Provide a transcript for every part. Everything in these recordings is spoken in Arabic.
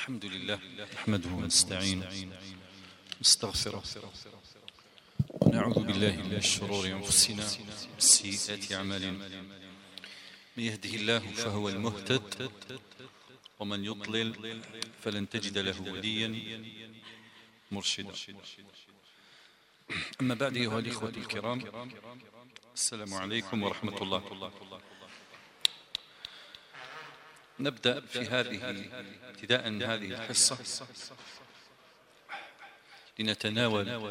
الحمد لله نحمده ونستعينه ونستغفره ونعوذ بالله من شرور أنفسنا وسيئات أعمالنا. من يهده الله فهو المهتد ومن يضلل فلن تجد له وليا مرشدا. أما بعد أيها الإخوة الكرام، السلام عليكم ورحمة الله. نبدأ في ابتداء هذه الحصة لنتناول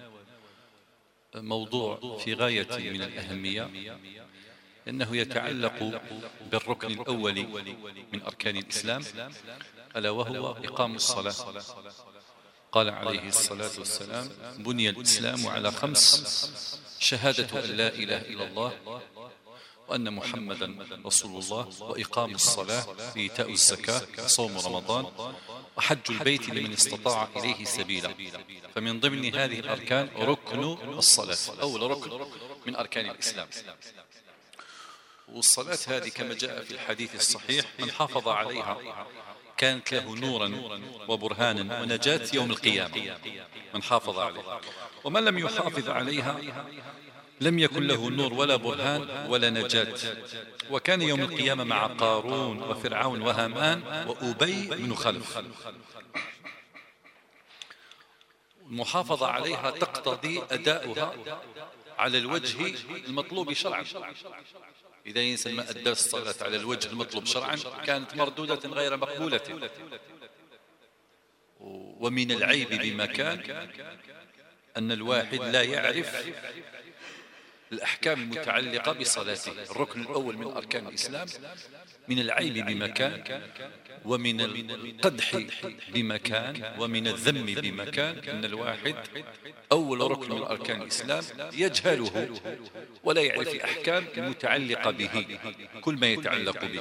موضوع في غاية من الأهمية، إنه يتعلق بالركن الأول من أركان الإسلام، ألا وهو إقام الصلاة. قال عليه الصلاة والسلام: بني الإسلام على 5: شهادة أن لا إله إلا الله وأن محمدا رسول الله، وإقام الصلاة، وإيتاء الزكاة، وصوم رمضان، وحج البيت لمن استطاع إليه سبيلا. فمن ضمن هذه الأركان ركن الصلاة، أول ركن من أركان الإسلام. والصلاة هذه كما جاء في الحديث الصحيح: من حافظ عليها كانت له نورا وبرهانا ونجاة يوم القيامة. من حافظ عليها، ومن لم يحافظ عليها لم يكن له نور ولا برهان ولا نجاة. وكان يوم القيامة مع قارون وفرعون وهامان وأبي بن خلف. المحافظة عليها تقتضي أداؤها على الوجه المطلوب شرعا. إذا الإنسان ما أدى الصلاة على الوجه المطلوب شرعا كانت مردودة غير مقبولة. ومن العيب بمكان أن الواحد لا يعرف الأحكام المتعلقة بصلاته، الركن الأول من أركان الإسلام. من العيب بمكان، ومن القدح بمكان، ومن الذم بمكان، أن الواحد أول ركن من أركان الإسلام يجهله ولا يعرف الأحكام المتعلقة به، كل ما يتعلق به.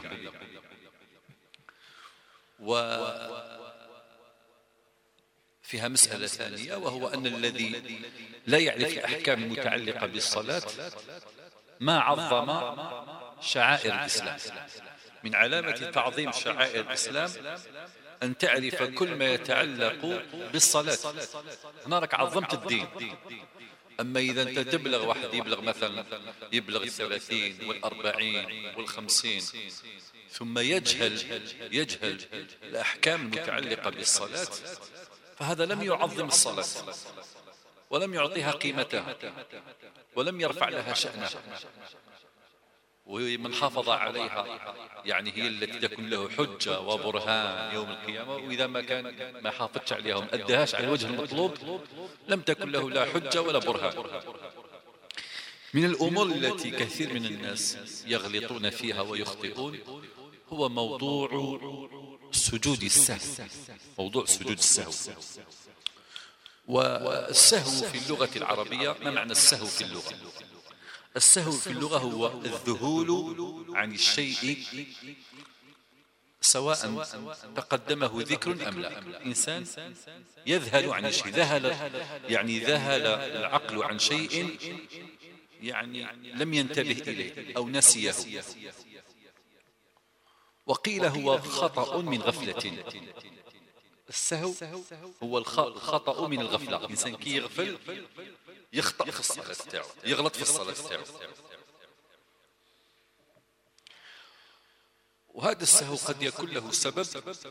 فيها مسألة ثانية، وهو أن الذي لا يعرف الأحكام المتعلقة بالصلاة ما عظم شعائر الإسلام. من علامة تعظيم شعائر الإسلام أن تعرف كل ما يتعلق بالصلاة. هنا راك عظمت الدين. أما إذا أنت تبلغ واحد يبلغ مثلا 30 و40 و50 ثم يجهل الأحكام المتعلقة بالصلاة، فهذا لم يعظم الصلاة ولم يعطيها قيمتها ولم يرفع لها شأنها. ومن حافظ عليها يعني هي التي تكون له حجة وبرهان يوم القيامة. وإذا ما حافظش عليها وما أداهاش على الوجه المطلوب لم تكن له لا حجة ولا برهان. من الأمور التي كثير من الناس يغلطون فيها ويخطئون هو موضوع سجود السهو. موضوع سجود السهو. والسهو في اللغة العربية، ما معنى السهو في اللغة؟ السهو في اللغة هو الذهول عن الشيء سواء تقدمه ذكر أم لا. إنسان يذهل عن الشيء، ذهل العقل عن شيء يعني لم ينتبه إليه أو نسيه. وقيل هو خطأ من غفلة. السهو هو الخطأ من الغفلة. إنسان كي يغفل يخطأ في الصلاة تاعو، يغلط في الصلاة تاعو. وهذا السهو قد يكون له سبب،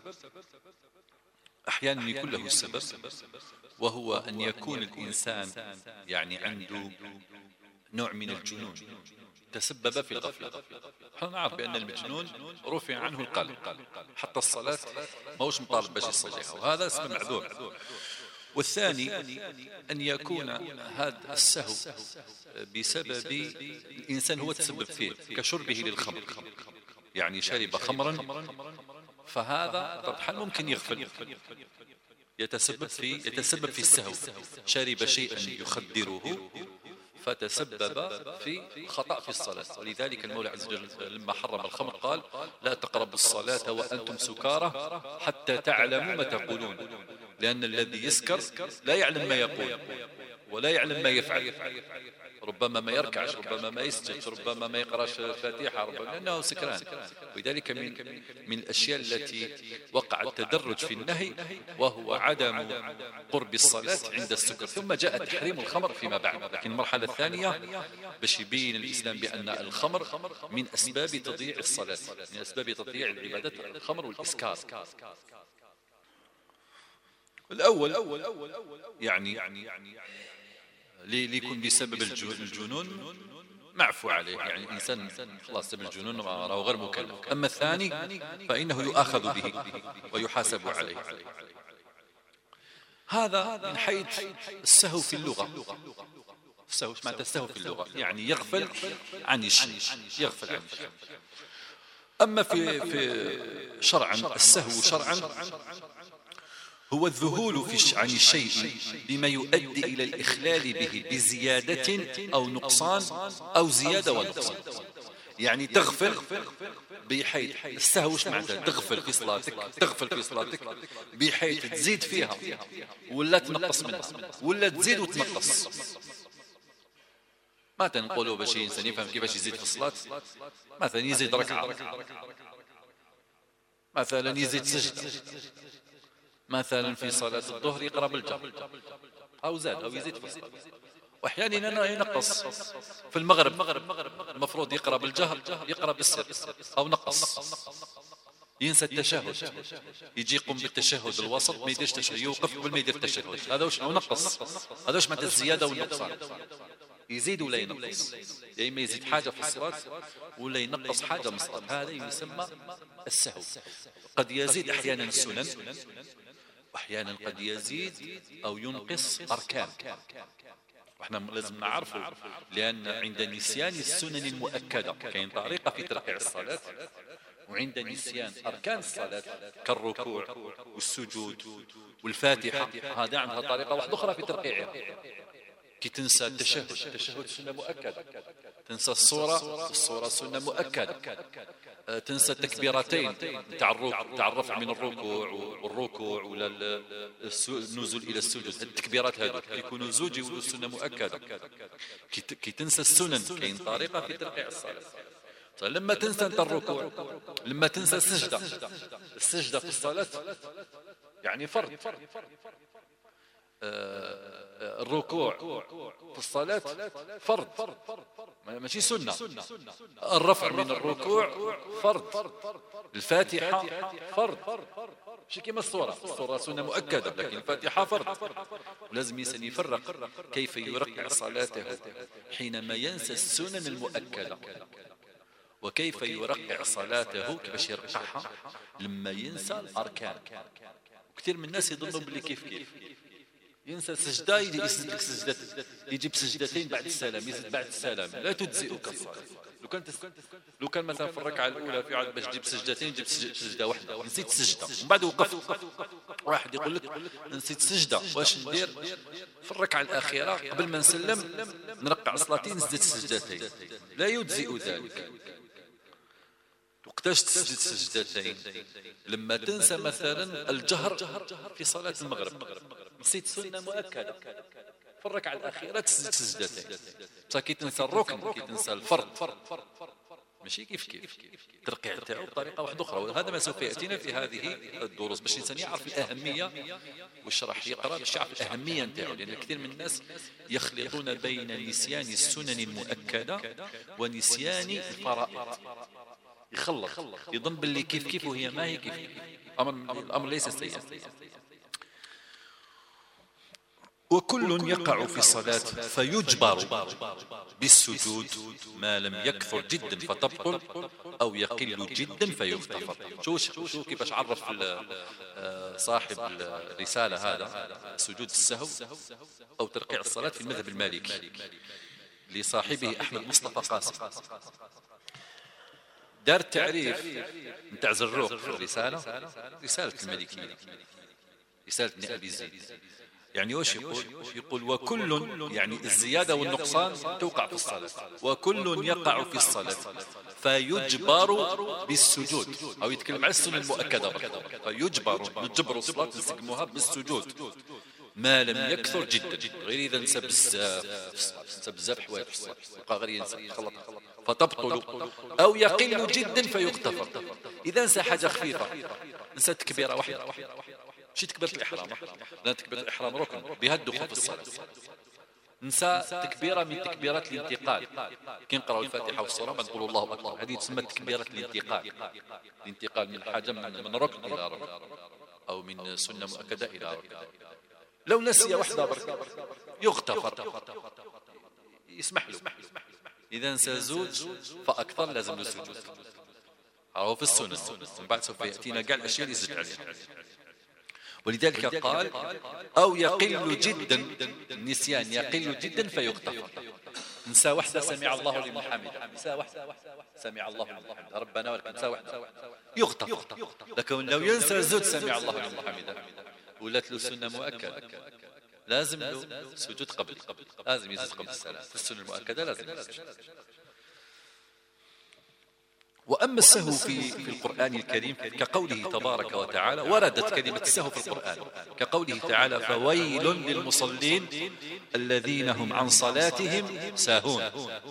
أحيانا يكون له سبب، وهو أن يكون الإنسان يعني عنده نوع من الجنون تسبب في الغفلة. نحن نعرف بأن المجنون رفع عنه القلب، حتى الصلاة ما هوش مطالب باش يصليها، وهذا اسم معذور. والثاني أن يكون هذا السهو بسبب الإنسان هو تسبب فيه، كشربه للخمر. يعني شرب خمرا، فهذا طبعا ممكن يغفل، يتسبب في السهو. شرب شيئا يخدره فتسبب في خطأ في الصلاة. ولذلك المولى عز وجل لما حرم الخمر قال: لا تقربوا الصلاة وأنتم سكارى حتى تعلموا ما تقولون. لأن الذي يسكر لا يعلم ما يقول ولا يعلم ما يفعل. ربما ما يركعش، ربما ما يسجد، ربما ما يقراش الفاتحة، ربما لأنه سكران. ولذلك من الأشياء التي وقع التدرج في النهي وهو عدم قرب الصلاة عند السكر. ثم جاء تحريم الخمر فيما بعد، لكن المرحلة الثانية باش يبين الإسلام بأن الخمر من أسباب تضييع الصلاة، من أسباب تضييع العبادات، الخمر والإسكار. الأول يعني ليكون بسبب الجنون معفو عليه، يعني الإنسان خلاص سبب الجنون راهو غير مكلف. أما الثاني فإنه يؤاخذ به ويحاسب عليه. هذا من حيث السهو في اللغة. السهو معناته السهو في اللغة يعني يغفل عن الشيء، يغفل عن الشيء. أما في شرعا السهو شرعا هو الذهول عن الشيء بما يؤدي إلى الإخلال به بزيادة أو نقصان أو زيادة ونقصان. يعني تغفل بحيث السهو وش معناته؟ تغفل في صلاتك بحيث تزيد فيها ولا تنقص منها ولا تزيد وتنقص. ما تنقولوا باش الإنسان يفهم كيفاش يزيد في الصلاة، مثلا يزيد ركعة، مثلا يزيد سجدة، مثلا في صلاة الظهر يقرأ بالجهر أو زاد أو يزيد في الصلاة. وأحيانا ينقص في المغرب المفروض يقرأ بالجهر يقرأ بالسر أو نقص، ينسى التشهد، يجي يقوم بالتشهد الوسط ما يديرش تشهد، يوقف قبل ما يدير التشهد. هذا وش نقص، هذا وش معنى الزيادة والنقصان. يزيد ولا ينقص، يا إما يزيد حاجة في الصلاة ولا ينقص حاجة من الصلاة. هذا يسمى السهو. قد يزيد أحيانا السنن، وأحيانا قد يزيد أو ينقص أركان. وإحنا لازم نعرفه، لأن عند نسيان السنن المؤكدة كاين طريقة في ترقيع الصلاة، وعند نسيان أركان الصلاة كالركوع والسجود والفاتحة هذا عندها طريقة واحدة أخرى في ترقيعها. كي تنسى التشهد سنة مؤكدة، تنسى الصورة سنة مؤكدة، تنسى التكبيرتين تاع الرفع من الركوع ولا النزول إلى السجود. التكبيرات هذه يكونوا زوج يولوا سنة مؤكدة. كي تنسى السنن كاين طريقة في ترقيع الصلاة. لما تنسى انت الركوع، لما تنسى السجدة في الصلاة يعني فرض، الركوع في الصلاة فرض ماشي سنة، الرفع من الركوع فرض، الفاتحة فرض، ماشي كما الصورة سنة مؤكدة، لكن الفاتحة فرض. ولازم الإنسان يفرق كيف يرقع صلاته حينما ينسى السنن المؤكدة، وكيف يرقع صلاته كيفاش يرقعها لما ينسى الأركان. كثير من الناس يظنوا باللي كيف ينسى سجدة يجيب سجدتين بعد السلام، يزيد بعد السلام، لا تجزئك الصلاة. لو كان مثلا في الركعة الأولى في عاد باش تجيب سجدتين جيب سجدة واحدة، نسيت سجدة ومن بعد وقفت، واحد يقول لك نسيت سجدة، واش ندير في الركعة الأخيرة قبل ما نسلم نرقع صلاتين نزيد سجدتين؟ لا يجزئ ذلك. وقتاش تسجد سجدتين؟ لما تنسى مثلا الجهر في صلاة المغرب، نسيت سنة مؤكدة في الركعة الأخيرة تسجد سجدتين. بصح كي تنسى الركن، كي تنسى الفرض ماشي كيف الترقيع تاعو بطريقة واحدة أخرى. وهذا ما سوف يأتينا في هذه الدروس باش الإنسان يعرف الأهمية واش راح يقرأ، باش يعرف الأهمية نتاعو. لأن كثير من الناس يخلطون بين نسيان السنن المؤكدة ونسيان الفرائض، يخلط يظن باللي كيف وهي ما هي كيف. الأمر ليس سيئا. وكل يقع في الصلاة فيجبر بالسجود ما لم يكثر جدا فتبطل أو يقل جدا فيغتفر. شو كيفاش عرف صاحب الرسالة هذا سجود السهو أو ترقيع الصلاة في المذهب المالكي لصاحبه أحمد مصطفى قاسم. دار تعريف نتاع زروق في الرسالة، رسالة المالكية، رسالة ابن أبي زيد. يعني واش يقول وكل يعني الزيادة والنقصان توقع في الصلاة، وكل يقع في الصلاة فيجبر بالسجود، أو يتكلم على السنة المؤكدة فيجبر الصلاة نسموها بالسجود ما لم يكثر جدا، غير إذا نسى بزاف نسى بزاف حوايج في الصلاة يبقى غير ينسى خلط فتبطل، أو يقل جدا فيغتفر. إذا نسى حاجة خفيفة، نسى تكبيرة واحدة، ماشي تكبيرة الإحرام، لا تكبيرة الإحرام ركن بها الدخول في الصلاة، نسى تكبيرة من تكبيرات الانتقال، كي نقرأ الفاتحة والصلاة ما نقول الله أكبر، هذه تسمى تكبيرة الانتقال، الانتقال من حاجة من ركن إلى ركن، أو من سنة مؤكدة إلى ركن. لو نسي واحدة برك يغتفر، يسمح له. إذا نسى زوج فأكثر لازم السجود، هو في السنة، من بعد سوف يأتينا كاع الأشياء اللي يزيد عليها. ولذلك قال أو يقل جدا، النسيان يقل جدا فيغتفر. نسى واحدة سمع الله لمن حمده، نسى واحدة سمع الله لمن حمده ربنا ولك، نسى واحدة يغتفر. لكن لو ينسى زوج سمع الله لمن حمده ولات له سنة مؤكدة، لازم له سجود قبل، لازم يسجد قبل السلام في السنة المؤكدة، لازم يسجد. وأما السهو في القرآن الكريم كقوله تبارك وتعالى، وردت كلمة السهو في القرآن كقوله تعالى فويل للمصلين الذين هم عن صلاتهم ساهون،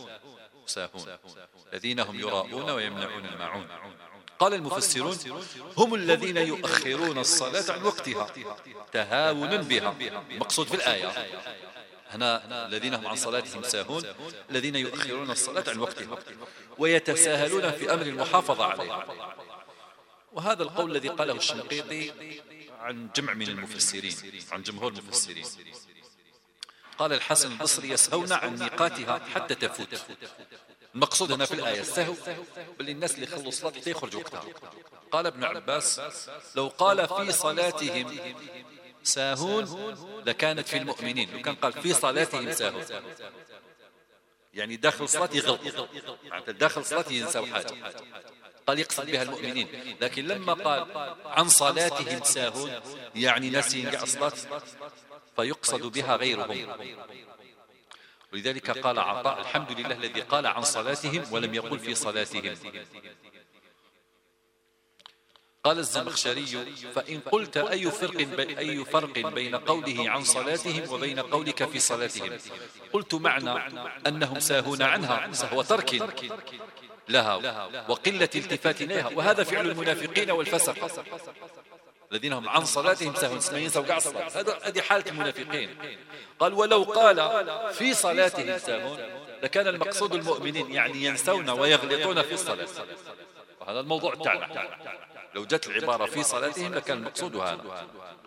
الذين هم يراءون ويمنعون الماعون. قال المفسرون هم الذين يؤخرون الصلاة عن وقتها تهاونا بها، المقصود في الآية هنا الذين هم عن صلاتهم ساهون، الذين يؤخرون الصلاة عن وقتها ويتساهلون في أمر المحافظة عليها. وهذا القول الذي قاله الشنقيطي عن جمع من المفسرين، عن جمهور المفسرين. قال الحسن البصري يسهون عن ميقاتها حتى تفوت. المقصود هنا في الآية السهو بل الناس اللي خلوا الصلاة حتى يخرج وقتها. قال ابن عباس لو قال في صلاتهم ساهون لكانت في المؤمنين، لو كان قال في صلاتهم ساهون يعني داخل الصلاة يغلط، يعني داخل الصلاة ينسى حاجة، قال يقصد بها المؤمنين. لكن لما قال عن صلاتهم ساهون يعني ناسين كاع الصلاة فيقصد بها غيرهم. ولذلك قال عطاء الحمد لله الذي قال عن صلاتهم ولم يقل في صلاتهم. قال الزمخشري فإن قلت أي فرق بين قوله عن صلاتهم وبين قولك في صلاتهم، قلت معنى أنهم ساهون عنها سهو ترك لها وقلة التفات إليها، وهذا فعل المنافقين والفسق الذين هم عن صلاتهم ساهون، ينسوا كاع الصلاة، هذه حالة المنافقين. قال ولو قال في صلاتهم ساهون لكان المقصود المؤمنين، يعني ينسون ويغلطون في الصلاة، وهذا الموضوع تاعنا. لو جت العبارة في صلاتهم لكان المقصود هذا.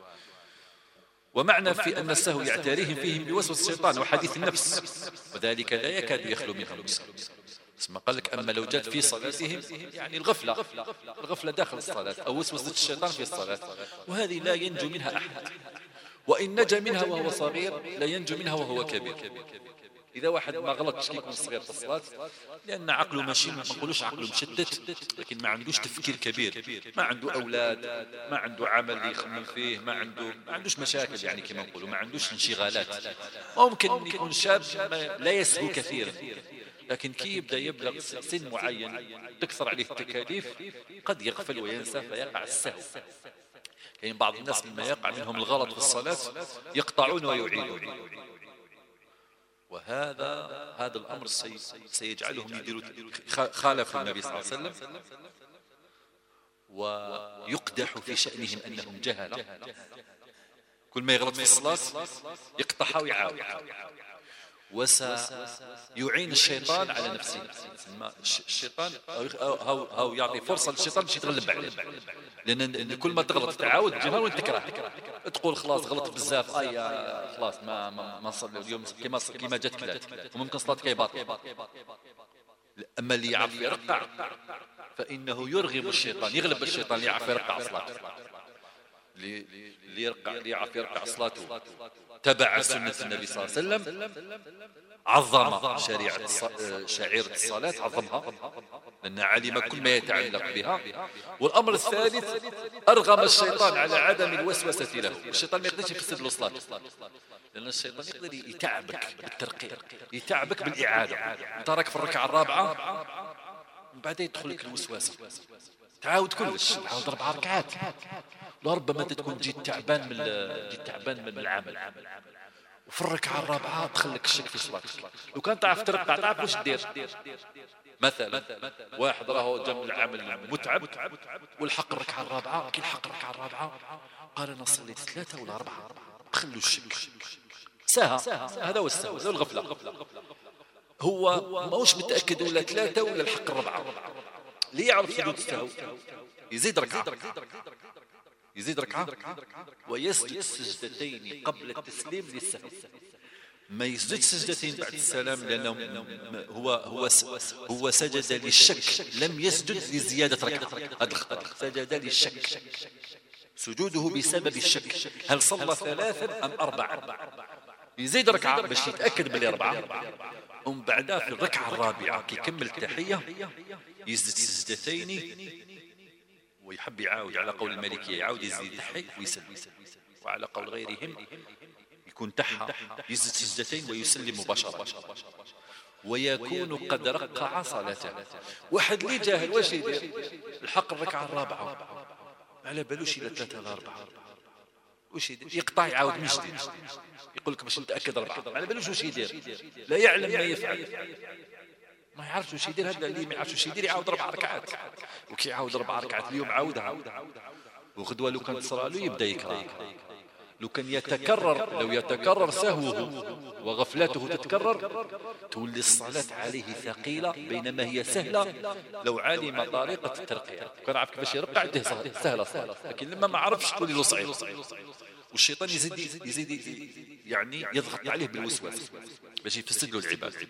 ومعنى في أن السهو يعتريهم فيهم بوسوس الشيطان وحديث النفس، وذلك لا يكاد يخلو منه المسلم. ثم قال لك أما لو جت في صلاتهم يعني الغفلة داخل الصلاة أو وسوسة الشيطان في الصلاة، وهذه لا ينجو منها أحد، وإن نجا منها وهو صغير لا ينجو منها وهو كبير. إذا واحد ما غلطش كي يكون صغير في الصلاة لأن عقله ماشي، ما نقولوش عقله مشتت، لكن ما عندوش تفكير كبير، ما عنده أولاد، ما عنده عمل يخمم فيه، ما عندوش مشاكل يعني كما نقولوا، ما عندوش انشغالات. ممكن يكون شاب لا يسهو كثيرا، لكن كي يبلغ سن معين تكثر عليه التكاليف قد يغفل وينسى فيقع السهو. يعني بعض الناس لما يقع منهم الغلط في الصلاة يقطعون ويعيدون، وهذا الأمر سيجعلهم يديروا خالف النبي صلى الله عليه وسلم، ويقدح في شأنهم أنهم جهلة. كل ما يغلط في الصلاة يقطعها ويعاود، وسيعين الشيطان على نفسه. الشيطان أو يعطي فرصة للشيطان باش يتغلب عليه، لأن كل ما تغلط تعاود تجهر وانت تكره، تقول خلاص غلط بزاف خلاص ما نصلي اليوم كما جات كلات، وممكن صلاتك باطلة. أما اللي يعرف يرقع فإنه يرغب الشيطان، يغلب الشيطان اللي يعرف يرقع صلاته، اللي يعرف يرقع صلاته تبع سنة النبي صلى الله عليه وسلم، عظم شعيرة الصلاة، عظمها لأن علم كل ما يتعلق بها. والأمر الثالث أرغم الشيطان على عدم الوسوسة له، الشيطان ما يقدرش يفسد له صلاة، لأن الشيطان يقدر يتعبك بالترقيق، يتعبك بالإعادة. أنت راك في الركعة الرابعة بعدين يدخل لك الوسوسة، تعاود كلش، تعاود 4 ركعات، لربما تكون جيت تعبان من العمل، وفي الركعة الرابعة دخلك الشك في صلاتك. لو كان تعرف تركع تعرف واش دير. مثلا واحد راهو جا من العمل متعب والحق الركعة الرابعة، كي الحق الركعة الرابعة قال أنا صليت 3 ولا 4، خلوا الشك. ساهى، هذا هو السهو، هذا الغفلة. هو ماهوش متأكد ولا 3 ولا الحق الرابعة. ليه يعرف سجود السهو؟ يزيد ركعة ويسجد سجدتين قبل التسليم للسهو. ما يسجد سجدتين بعد السلام، لأنه هو سجد للشك، لم يسجد لزيادة ركعة. هذا الخطأ، سجد للشك، سجوده بسبب الشك، هل صلى 3 أم 4. يزيد ركعة باش يتأكد باللي 4، ومن بعدها في الركعة الرابعة كي يكمل التحية يسجد سجدتين، ويحب يعاود على قول المالكية يعاود يزيد يتحي ويسلم، وعلى قول غيرهم يكون تحى يسجد سجدتين ويسلم مباشرة، ويكون قد رقع صلاته. واحد اللي جاهل واش يدير؟ الحق الركعة الرابعة على بالوش إلى 3 ولا 4، وش يدير؟ يقطع يعاود من جديد، يقول لك باش نتأكد 4، على بالوش وش يدير؟ لا يعلم ما يفعل، ما يعرفش وش يدير. هذا اللي ما يعرفش وش يدير يعاود 4 ركعات، وكي يعاود 4 ركعات اليوم عاودها، وغدوة لو كان تصرى له يبدا يكره. لو كان لو يتكرر سهوه وغفلته تتكرر تولي الصلاة عليه ثقيلة، بينما هي سهلة لو علم طريقة الترقية. كان عارف كيفاش يرقع عنده سهلة، لكن لما ما عرفش تقول له صعيب، والشيطان يزيد يعني يضغط عليه بالوسواس باش يفسد له العبادة.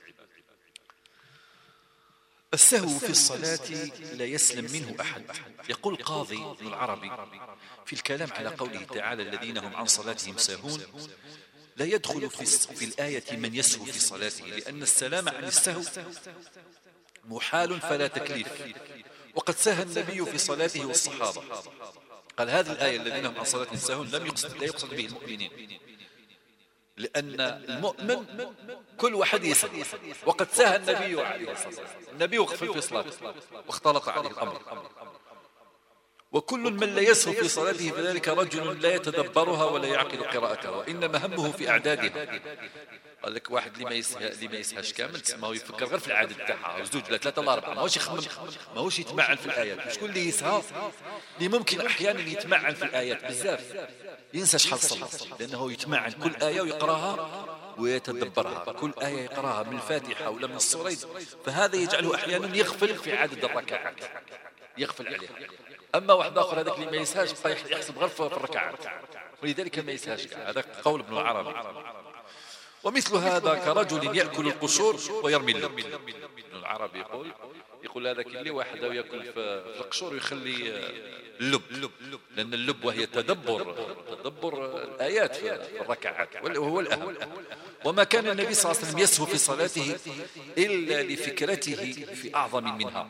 السهو في الصلاة لا يسلم منه أحد. يقول القاضي ابن العربي في الكلام على قوله تعالى الذين هم عن صلاتهم ساهون، لا يدخل في الآية من يسهو في صلاته، لأن السلام عن السهو محال فلا تكليف، وقد سهى النبي في صلاته والصحابة. قال هذه الآية الذين هم عن صلاتهم ساهون لا يقصد به المؤمنين، لأن المؤمن كل واحد يسهو، وقد سهى النبي عليه الصلاة والسلام، النبي وقف في صلاته واختلط عليه الأمر. وكل من لا يسهو في صلاته فذلك رجل لا يتدبرها ولا يعقل قراءتها، وإنما همه في أعدادها. قال لك واحد اللي ما يسهاش كامل ما هو يفكر غير في العدد تاعها، 2 ولا 3 ولا 4، ماهوش يخمم، ماهوش يتمعن في الآيات. شكون اللي يسهى؟ اللي ممكن أحيانا يتمعن في الآيات بزاف، ينسى شحال صلى، لأنه يتمعن كل آية ويقراها ويتدبرها، كل آية يقراها من الفاتحة ولا من السورة، فهذا يجعله أحيانا يغفل في عدد الركعات، يغفل عليها. أما واحد آخر هذاك اللي ما يسهاش يحسب غير في الركعات، ولذلك ما يسهاش. هذا قول ابن العربي. ومثل هذا كرجل يأكل القشور ويرمي اللب. ابن العربي يقول هذاك اللي واحد يأكل في القشور ويخلي اللب، لأن اللب وهي تدبر الآيات في الركعات، وهو الأهم. وما كان النبي صلى الله عليه وسلم يسهو في صلاته إلا لفكرته في أعظم منها.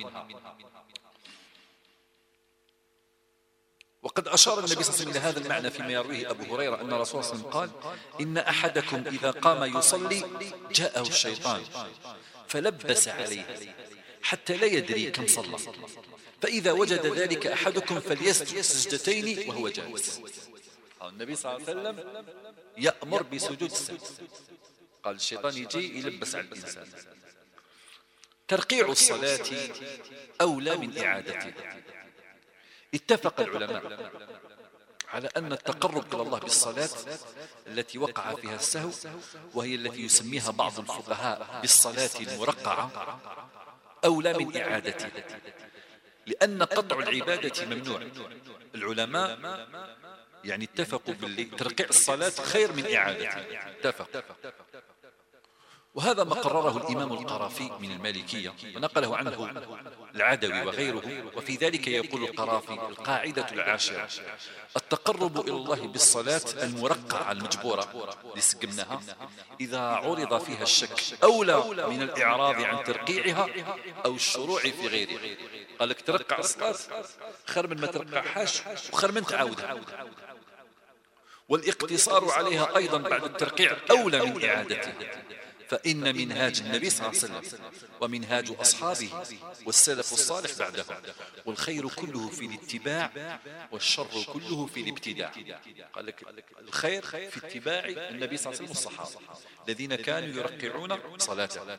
وقد أشار النبي صلى الله عليه وسلم إلى هذا المعنى فيما يرويه أبو هريرة أن الرسول صلى الله عليه وسلم قال إن أحدكم إذا قام يصلي جاءه الشيطان فلبس عليه حتى لا يدري كم صلى، فإذا وجد ذلك أحدكم فليسجد سجدتين وهو جالس. النبي صلى الله عليه وسلم يأمر بسجود السهو، قال الشيطان يجي يلبس على الإنسان. ترقيع الصلاة أولى من إعادتها. اتفق العلماء على أن التقرب إلى الله بالصلاة التي وقع فيها السهو، وهي التي يسميها بعض الفقهاء بالصلاة المرقعة، أولى من إعادتها، لأن قطع العبادة ممنوع. العلماء يعني اتفقوا ترقيع الصلاة خير من إعادتها، اتفق. وهذا ما قرره الإمام القرافي من المالكية ونقله عنه العدوي وغيره. وفي ذلك يقول القرافي القاعدة العاشرة: التقرب إلى الله بالصلاة المرقعة المجبورة لسقمناها إذا عرض فيها الشك أولى من الإعراض عن ترقيعها أو الشروع في غيره. قال لك ترقع الصلاة خير من ما ترقعهاش وخير من تعاودها، والاقتصار عليها أيضا بعد الترقيع أولى من إعادتها، فإن منهاج النبي صلى الله عليه وسلم ومنهاج أصحابه والسلف الصالح بعدهم والخير كله في الاتباع والشر كله في الابتداع. قال لك الخير في اتباع النبي صلى الله عليه وسلم والصحابة الذين كانوا يرقعون صلاته.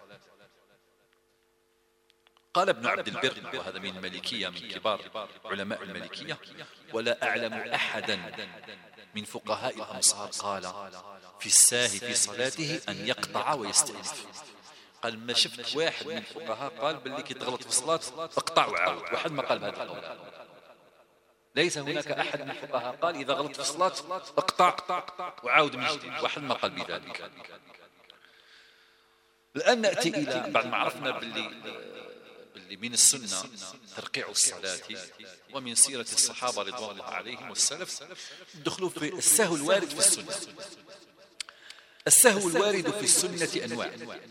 قال ابن عبد البر وهذا من المالكية من كبار علماء المالكية: ولا أعلم أحدا من فقهاء الأمصار قال في الساهي في صلاته أن يقطع ويستأنف. قال ما شفت واحد من الفقهاء قال باللي كي تغلط في الصلاة اقطع وعاود، واحد ما قال بهذا القول. ليس هناك أحد من الفقهاء قال إذا غلط في الصلاة اقطع وعاود من جديد، واحد ما قال بذلك. الآن نأتي إلى بعد ما عرفنا باللي من السنة ترقيع الصلاة ومن سيرة الصحابة رضوان الله عليهم والسلف دخلوا في السهو الوارد في السنة. السهو الوارد في السنة أنواع.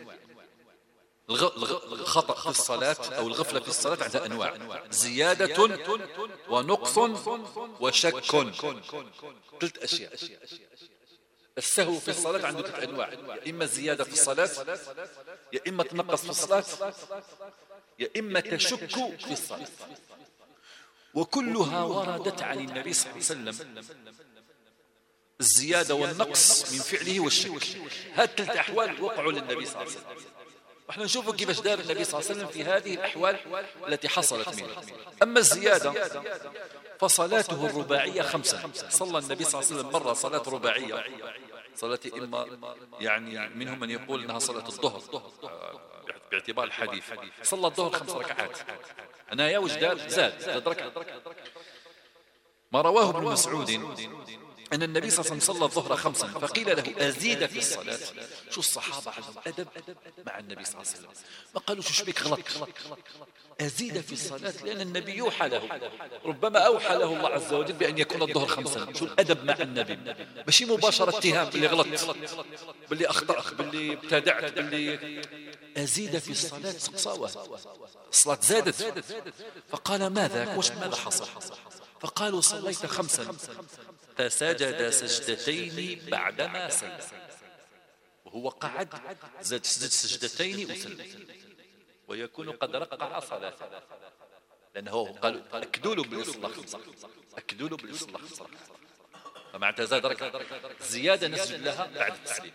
الخطأ في الصلاة أو الغفلة في الصلاة عندها أنواع: زيادة ونقص وشك. 3 أشياء. السهو في الصلاة عنده 3 أنواع: يا إما زيادة في الصلاة، يا إما تنقص في الصلاة، يا إما تشك في الصلاة. وكلها وردت عن النبي صلى الله عليه وسلم. الزيادة والنقص من فعله والشك، هذه 3 أحوال وقعوا للنبي صلى الله عليه وسلم. ونحن نشوف كيفاش دار النبي صلى الله عليه وسلم في هذه الأحوال التي حصلت منه. أما الزيادة فصلاته الرباعية 5. صلى النبي صلى الله عليه وسلم مرة صلاة رباعية، صلاة إما يعني منهم من يقول أنها صلاة الظهر باعتبار الحديث، صلى الظهر 5 ركعات. أنا يا وجداد زاد ركعة. ما رواه ابن مسعود أن النبي صلى الله عليه وسلم صلى الظهر 5 فقيل له أزيد في الصلاة. شو الصحابة عندهم أدب مع النبي صلى الله عليه وسلم، ما قالوا شو بك غلط، أزيد في الصلاة، لأن النبي يوحى له، ربما أوحى له الله عز وجل بأن يكون الظهر 5. شو الأدب مع النبي؟ ماشي مباشرة اتهام باللي غلط، باللي أخطأت، باللي ابتدعت، باللي أزيد في الصلاة. سقصاوة الصلاة زادت. فقال ماذا حصل؟ فقالوا صليت 5 فسجد سجدتين بعدما سلم، وهو قعد زاد سجدتين وسلم، ويكون قد رقع صلاته، لأنه قالوا أكدوا له بالإصلاح 5، أكدوا له بالإصلاح 5. فمعنى زاد ركعة زيادة نسجد لها بعد التسليم.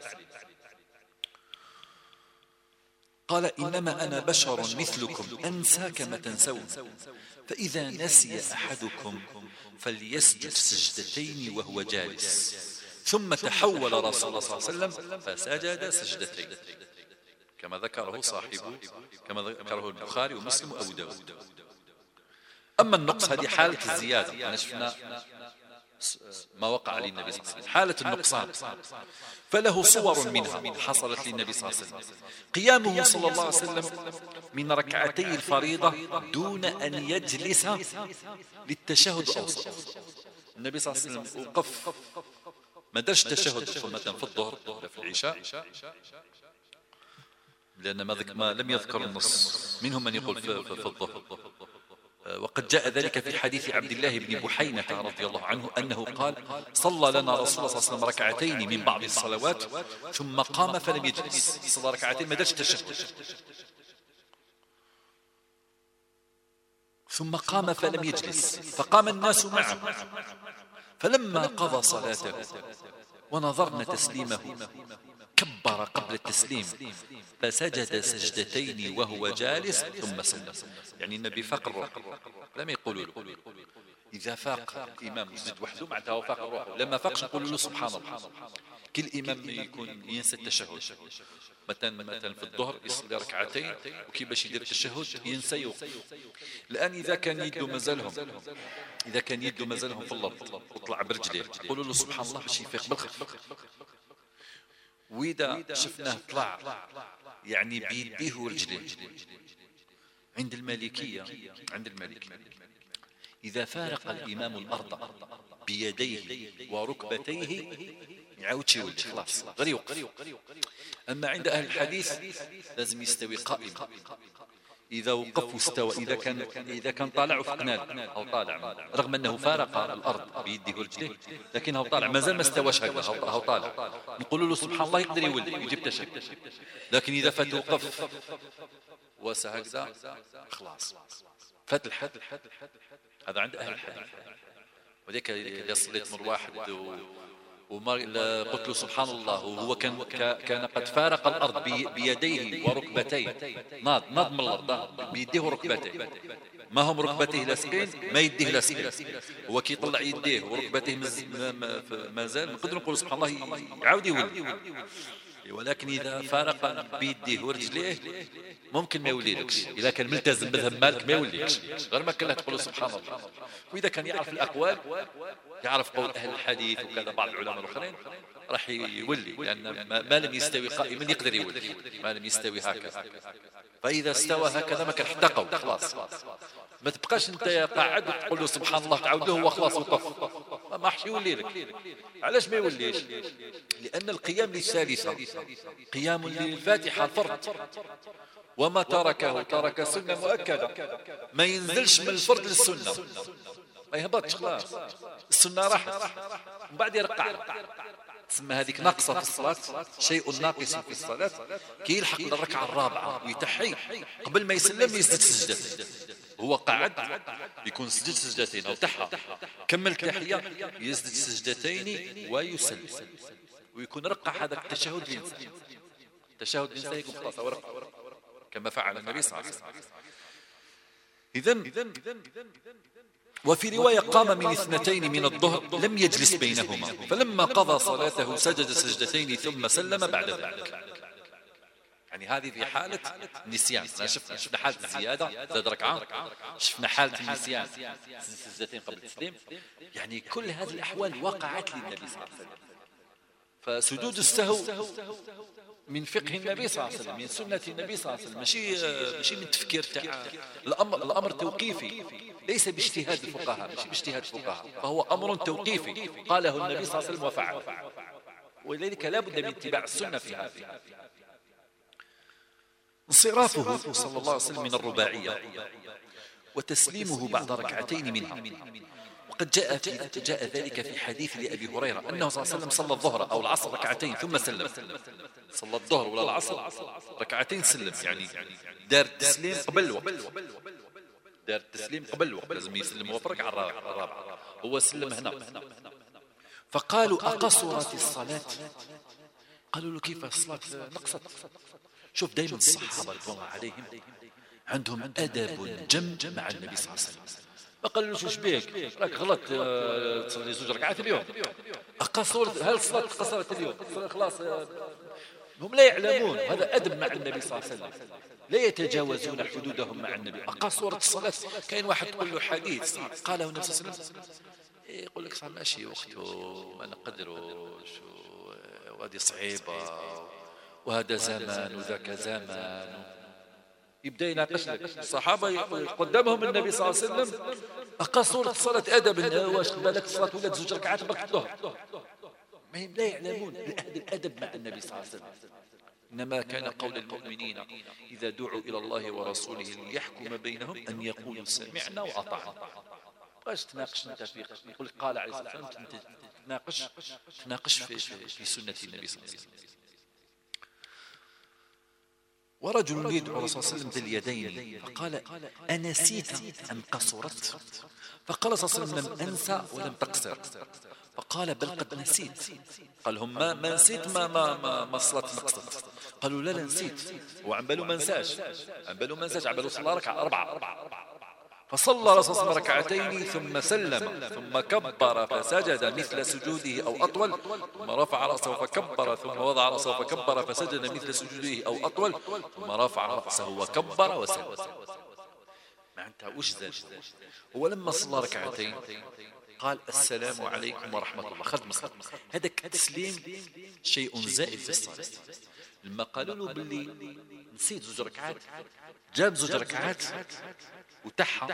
قال إنما أنا بشر مثلكم أنسى كما تنسون، فإذا نسي أحدكم فليسجد سجدتين وهو جالس. ثم تحول رسول الله صلى الله عليه وسلم فسجد سجدتين كما ذكره كما ذكره البخاري ومسلم وأبو داود. أما النقص هذه حالة الزيادة، أنا شفنا ما وقع للنبي صلى الله عليه وسلم. حالة النقصان فله صور منها حصلت للنبي صلى الله عليه وسلم: قيامه صلى الله عليه وسلم من ركعتي الفريضة دون أن يجلس للتشهد الأوسط. النبي صلى الله عليه وسلم وقف، ما درش تشهد مثلا في الظهر ولا في العشاء، لأن ما لم يذكر النص. منهم من يقول في الظهر، وقد جاء ذلك في حديث عبد الله بن بحينة رضي الله عنه أنه قال: صلى لنا رسول الله صلى الله عليه وسلم ركعتين من بعض الصلوات ثم قام فلم يجلس. صلى ركعتين ما درش تشهد، ثم قام فلم يجلس، فقام الناس معه، فلما قضى صلاته ونظرنا تسليمه كبر قبل التسليم فسجد سجدتين وهو جالس ثم سلم. يعني النبي فاق الروح، لم يقولوا له إذا فاق الإمام يسجد وحده معناتها هو فاق الروح، لما فاقش نقول له سبحان الله. كل إمام يكون ينسى التشهد، مثلا في الظهر يصلي ركعتين وكي باش يدير التشهد ينسى يوقف. الآن إذا كان يده مازالهم في الأرض وطلع برجليه يقولوا له سبحان الله باش يفيق بالخف. وإذا شفناه طلع يعني بيديه ورجليه. عند المالكية إذا فارق الإمام الأرض بيديه وركبتيه يعاود شي وجه خلاص غير يوقف. أما عند أهل الحديث لازم يستوي قائما. إذا وقف واستوى، إذا كان طالع وفقنا أو طالع، رغم أنه فارق الأرض بيده ورجله، لكنه طالع ما زال ما استواش هكذا، هو طالع، نقول له سبحان الله يقدر يولي يجيب تشكل. لكن إذا فات وقف وسهكذا خلاص فات الحد. هذا عند أهل الحديث. وذلك إذا صليت من واحد وما قلت له سبحان الله وهو كان قد فارق الأرض بيديه وركبتيه، ناض من الأرض بيديه وركبتيه، ما هم ركبتيه لاصقين، ما يديه لاصقين، هو كي يطلع يديه وركبتيه ما زال نقدر نقول سبحان الله يعاود يولي. ولكن إذا فارق بيديه ورجليه ممكن ما يوليلكش، إذا كان ملتزم مذهب مالك ما يوليكش، غير ما كان تقول سبحان الله. وإذا كان يعرف الأقوال، يعرف قول أهل الحديث وكذا بعض العلماء الآخرين، راح يولي، لأن ما لم يستوي قائما يقدر يولي، ما لم يستوي هكذا. فإذا استوى هكذا ما كان احتقوا خلاص، ما تبقاش انت قاعد وتقول له سبحان الله تعاود له هو خلاص وقف، ما حش يولي لك. علاش ما يوليش؟ لأن القيام للثالثة قيام للفاتحة الفرض، وما ترك سنة مؤكدة، ما ينزلش من الفرض للسنة، ما يهبطش خلاص، السنة راحت ومن بعد يرقع. تسمى هذيك ناقصة في الصلاة، شيء ناقص في الصلاة، كي يلحق للركعة الرابعة ويتحي قبل ما يسلم يسجد سجدتين، هو قاعد يكون سجد سجدتين أو تحى، كمل تحية يسجد سجدتين ويسلم، ويكون رقع هذا التشهد الإنسان. التشهد الإنسان يكون خلاص ورقع كما فعل النبي صلى الله عليه وسلم. إذن وفي رواية قام من 2 من الظهر لم يجلس بينهما، فلما قضى صلاته سجد سجدتين ثم سلم بعد ذلك. يعني هذه في حالة نسيان. شفنا حالة الزيادة زاد ركعة، شفنا حالة النسيان سجدتين قبل التسليم. يعني كل هذه الأحوال وقعت للنبي صلى الله عليه وسلم. فسجود السهو من فقه النبي صلى الله عليه وسلم، من سنة النبي صلى الله عليه وسلم، ماشي من تفكير تاع الأمر توقيفي، ليس باجتهاد الفقهاء، ماشي باجتهاد الفقهاء، فهو أمر توقيفي قاله النبي صلى الله عليه وسلم وفعل، ولذلك لا بد من اتباع السنة في هذا. انصرافه صلى الله عليه وسلم من الرباعية وتسليمه بعد ركعتين منها، وقد جاء ذلك في حديث لأبي هريرة أنه صلى الله عليه وسلم صلى الظهر أو العصر ركعتين ثم سلم. صلى الظهر ولا العصر ركعتين سلم، يعني دار التسليم قبل الوقت، لازم يسلم هو في الركعة الرابعة، هو سلم هنا. فقالوا أقصرت الصلاة؟ قالوا له كيف الصلاة نقصت؟ شوف دائما الصحابة رضوان الله عليهم عندهم أدب جم مع النبي صلى الله عليه وسلم. ما قالوا له بيك راك غلط تصلي 2 ركعات اليوم، أقصرت؟ هل الصلاة قصرت اليوم؟ خلاص هم لا يعلمون، هذا أدب مع النبي صلى الله عليه وسلم، لا يتجاوزون حدودهم مع النبي. أقصرت الصلاة؟ كاين واحد تقول له حديث قاله النبي صلى الله عليه وسلم يقول لك صار ماشي وقته ما نقدروش وهذه صعيبة وهذا زمان وذاك زمان، يبدأ يناقش لك. الصحابة قدامهم النبي صلى الله عليه وسلم أقصرت الصلاة أدب، واش بالك الصلاة ولات 2 ركعات برك الظهر؟ ما لا يعلمون الأدب مع النبي صلى الله عليه وسلم. إنما كان قول المؤمنين إذا دعوا إلى الله ورسوله ليحكم بينهم أن يقولوا سمعنا وأطعنا. باش تناقش انت يقول لك قال عليه الصلاة والسلام، تناقش في سنة النبي صلى الله عليه وسلم. ورجل يدعو الرسول صلى الله عليه وسلم ذي اليدين فقال أنسيت أم قصرت؟ فقال صلى الله عليه وسلم لم أنسى ولم تقصر. فقال بل قد نسيت. قال هم ما نسيت ما صلاة نقصت. قالوا لا نسيت، وعن باله ما نساش، عن باله صلى ركعة 4. فصلى الرسول صلى الله عليه وسلم ركعتين ثم سلم ثم كبر فسجد مثل سجوده أو أطول، ثم رفع رأسه فكبر ثم وضع رأسه فكبر فسجد مثل سجوده أو أطول، ثم رفع رأسه وكبر وسلم. معناتها وش زاد؟ هو لما صلى ركعتين قال السلام عليكم ورحمة الله، خذ مصر. هذاك التسليم شيء زائد في الصلاة. لما قالوا له باللي نسيت 2 ركعات، جاب 2 ركعات وتحى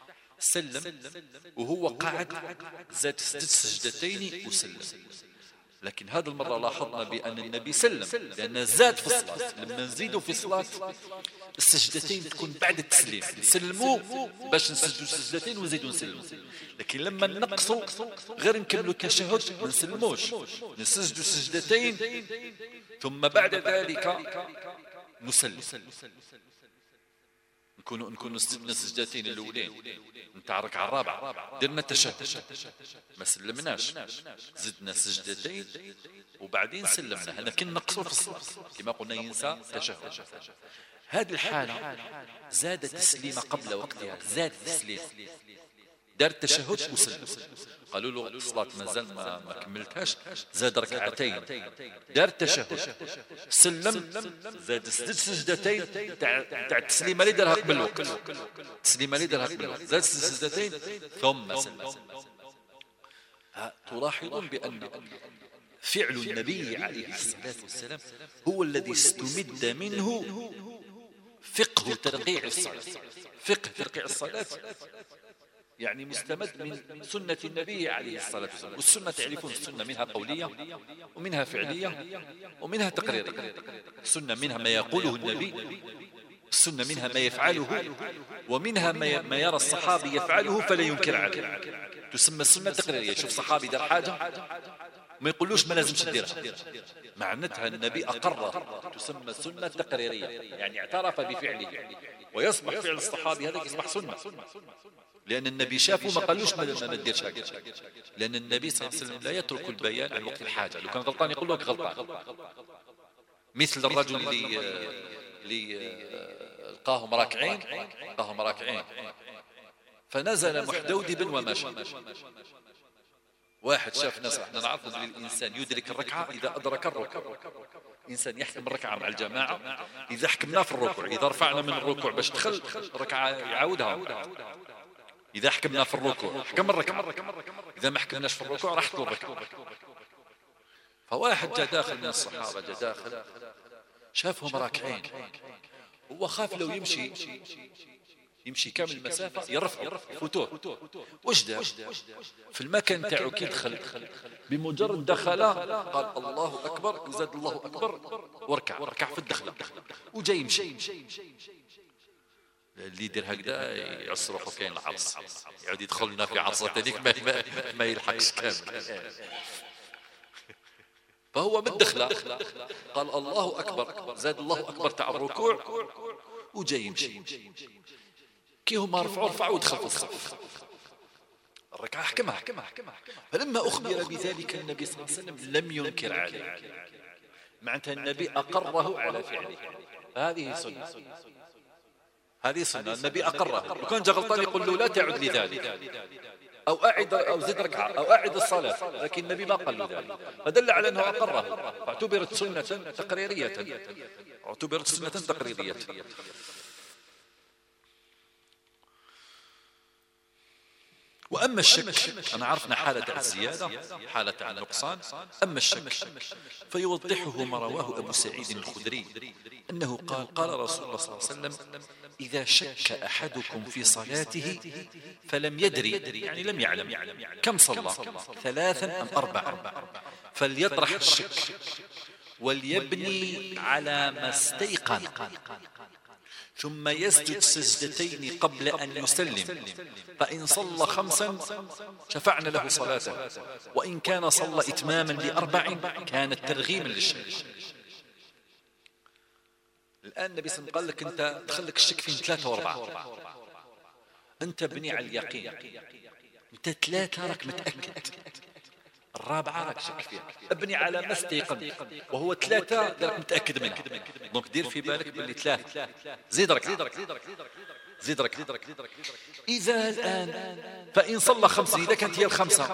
سلم وهو قاعد زاد 6 سجدتين وسلم. لكن هذه المرة لاحظنا بأن النبي سلم، لأن زاد في الصلاة. لما نزيدوا في الصلاة السجدتين تكون بعد التسليم، نسلموا باش نسجدوا السجدتين ونزيدوا نسلموا. لكن لما نقصوا غير نكملوا التشهد ما نسلموش، نسجدوا السجدتين ثم بعد ذلك نسلم. نكون سجدنا السجدتين الاولين نتاع الركعه الرابعه، درنا التشهد ما سلمناش، زدنا سجدتين وبعدين سلمنا. هذا كنا نقصر في الصلاه كما قلنا، ينسى التشهد. هذه الحاله زاد تسليم قبل وقتها، زاد تسليم، دار التشهد وسلم. قالوا له الصلاة مازال ما كملتهاش، زاد ركعتين، دار التشهد سلم، زاد سجدتين تاع التسليمه اللي دارها قبل الوقت، التسليمه اللي دارها قبل الوقت، زاد سجدتين ثم سلم. تلاحظون بأن فعل النبي عليه الصلاة والسلام هو الذي استمد منه فقه ترقيع الصلاة. فقه ترقيع الصلاة يعني مستمد من سنة النبي عليه الصلاة والسلام. والسنة تعرفون السنة منها قولية ومنها فعلية ومنها تقريرية. السنة منها ما يقوله النبي، السنة منها ما يفعله، ومنها ما يرى الصحابي يفعله فلا ينكر عليه، تسمى السنة التقريرية. شوف صحابي دار حاجة ما يقولوش ما لازمش تديرها، معناتها النبي أقرها، تسمى السنة التقريرية، يعني اعترف بفعله ويصبح فعل الصحابي هذا يصبح سنة، لأن النبي شافه ما قالوش ما تديرش هكذا. لأن النبي صلى الله عليه وسلم لا يترك البيان عن وقت الحاجة، لو كان غلطان يقول لك غلطان. مثل الرجل اللي لقاهم راكعين فنزل محدودبا ومشى. واحد شاف ناس، احنا نعرف ان الانسان يدرك الركعه اذا ادرك الركوع. انسان يحكم الركعه مع الجماعه اذا حكمنا في الركوع، اذا رفعنا من الركوع باش دخل الركعه يعاودها. اذا حكمنا في الركوع حكم الركعه، اذا ما حكمناش في الركوع راحت له الركعه. فواحد جاء داخل من الصحابه، جاء داخل شافهم راكعين، هو خاف لو يمشي كامل المسافة يرفعوا فتوه. وش دار في المكان تاعو كي دخل؟ بمجرد دخل قال الله أكبر، وزاد الله أكبر وركع في الدخلة وجاي يمشي. اللي يدير هكذا يعصر روحه كاين العرس، يعود يدخلنا في عرصة هذيك ما يلحقش كامل. فهو بالدخلة قال الله أكبر، زاد الله أكبر تاع الركوع وجاي يمشي. كي هما رفعوا ودخل في الصف، الركعة حكمها. فلما أخبر بذلك النبي صلى الله عليه وسلم لم ينكر عليه، معناتها النبي أقره على فعله. هذه سنة النبي أقره. وكان جا غلطان يقول له لا تعد لذلك، أو أعد أو زد ركعة أو أعد الصلاة، لكن النبي ما قال له ذلك، فدل على أنه أقره، فاعتبرت سنة تقريرية. وأما الشك، أنا عرفنا حالة الزيادة حالة النقصان. أما الشك فيوضحه ما رواه أبو سعيد الخدري أنه قال رسول الله صلى الله عليه وسلم إذا شك أحدكم في صلاته فلم يدري، يعني لم يعلم كم صلى 3 أم 4 فليطرح الشك وليبني على ما استيقن، ثم يسجد سجدتين قبل أن يسلم، فإن صلى 5 شفعنا له صلاته، وإن كان صلى إتماما ل4 كانت ترغيما للشك. الآن النبي صلى الله عليه وسلم قال لك أنت دخلك الشك فين 3 و4، أنت بني على اليقين، أنت 3 راك متأكد، 4 راك شك فيها، ابني على ما استيقن، وهو 3 راك متأكد منها. دونك دير في بالك باللي 3 زيد ركعة. إذا الآن فإن صلى 5، إذا كانت هي 5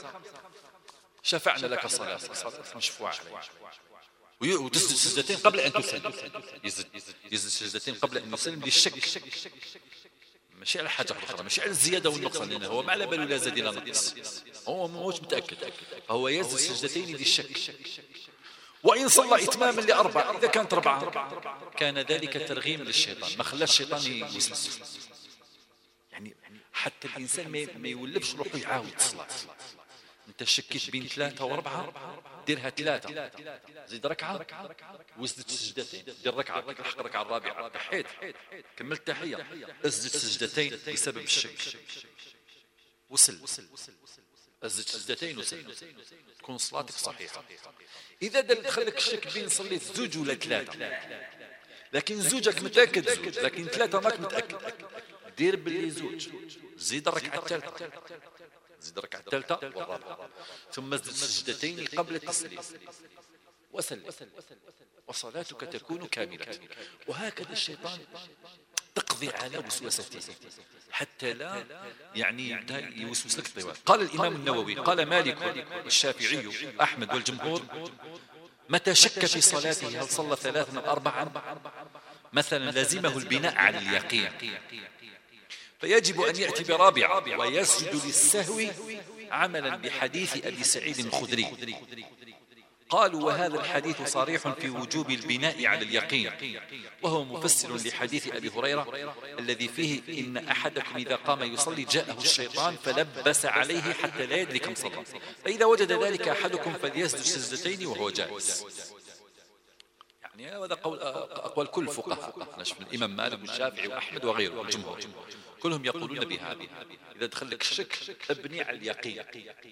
شفعنا لك صلاة مشفوعة، وتسجد سجدتين قبل أن تسلم، يسجد سجدتين قبل أن يسلم للشك، ماشي على حاجة أخرى، ماشي على الزيادة والنقصان، لأنه هو ما على باله لا زاد لا نقص، هو مش متأكد، فهو يسجد سجدتين للشك. وإن صلى إتماما ل4، إذا كانت 4 كان ذلك ترغيم للشيطان، ما خلى الشيطان يوسوس. يعني حتى الإنسان ما يولبش روحه يعاود الصلاة، انت شكيت بين 3 و4 ديرها 3 زيد ركعة واسجد سجدتين، دير ركعة تلحق الركعة الرابعة تحيت كملت تحية اسجد سجدتين بسبب الشك وسل، اسجد سجدتين وسل تكون صلاتك صحيحة. إذا دخلك الشك بين صليت 2 ولا 3 لكن زوجك متأكد زوج لكن 3 ماك متأكد، دير باللي زوج زيد الركعة الثالثة، زيد الركعة الثالثة والرابعة ثم اسجد سجدتين قبل التسليم وسلم وصلاتك تكون كاملة. وهكذا الشيطان تقضي على وسوسته حتى لا يعني يبدأ يوسوس لك طوال. قال الإمام النووي قال مالك والشافعي أحمد والجمهور متى شك في صلاته هل صلى 3 أو 4 مثلا لزمه البناء على اليقين، فيجب أن يأتي برابعة ويسجد للسهو عملا بحديث أبي سعيد الخدري. قالوا وهذا الحديث صريح في وجوب البناء على اليقين، وهو مفسر لحديث أبي هريرة الذي فيه إن أحدكم إذا قام يصلي جاءه الشيطان فلبس عليه حتى لا يدري كم صلى، فإذا وجد ذلك أحدكم فليسجد سجدتين وهو جالس. يعني هذا أقوال كل الفقهاء، نشوف الإمام مالك والشافعي وأحمد وغيره والجمهور كلهم يقولون بهذا. إذا دخلك الشك ابني على اليقين.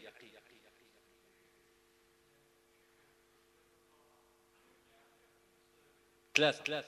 ثلاث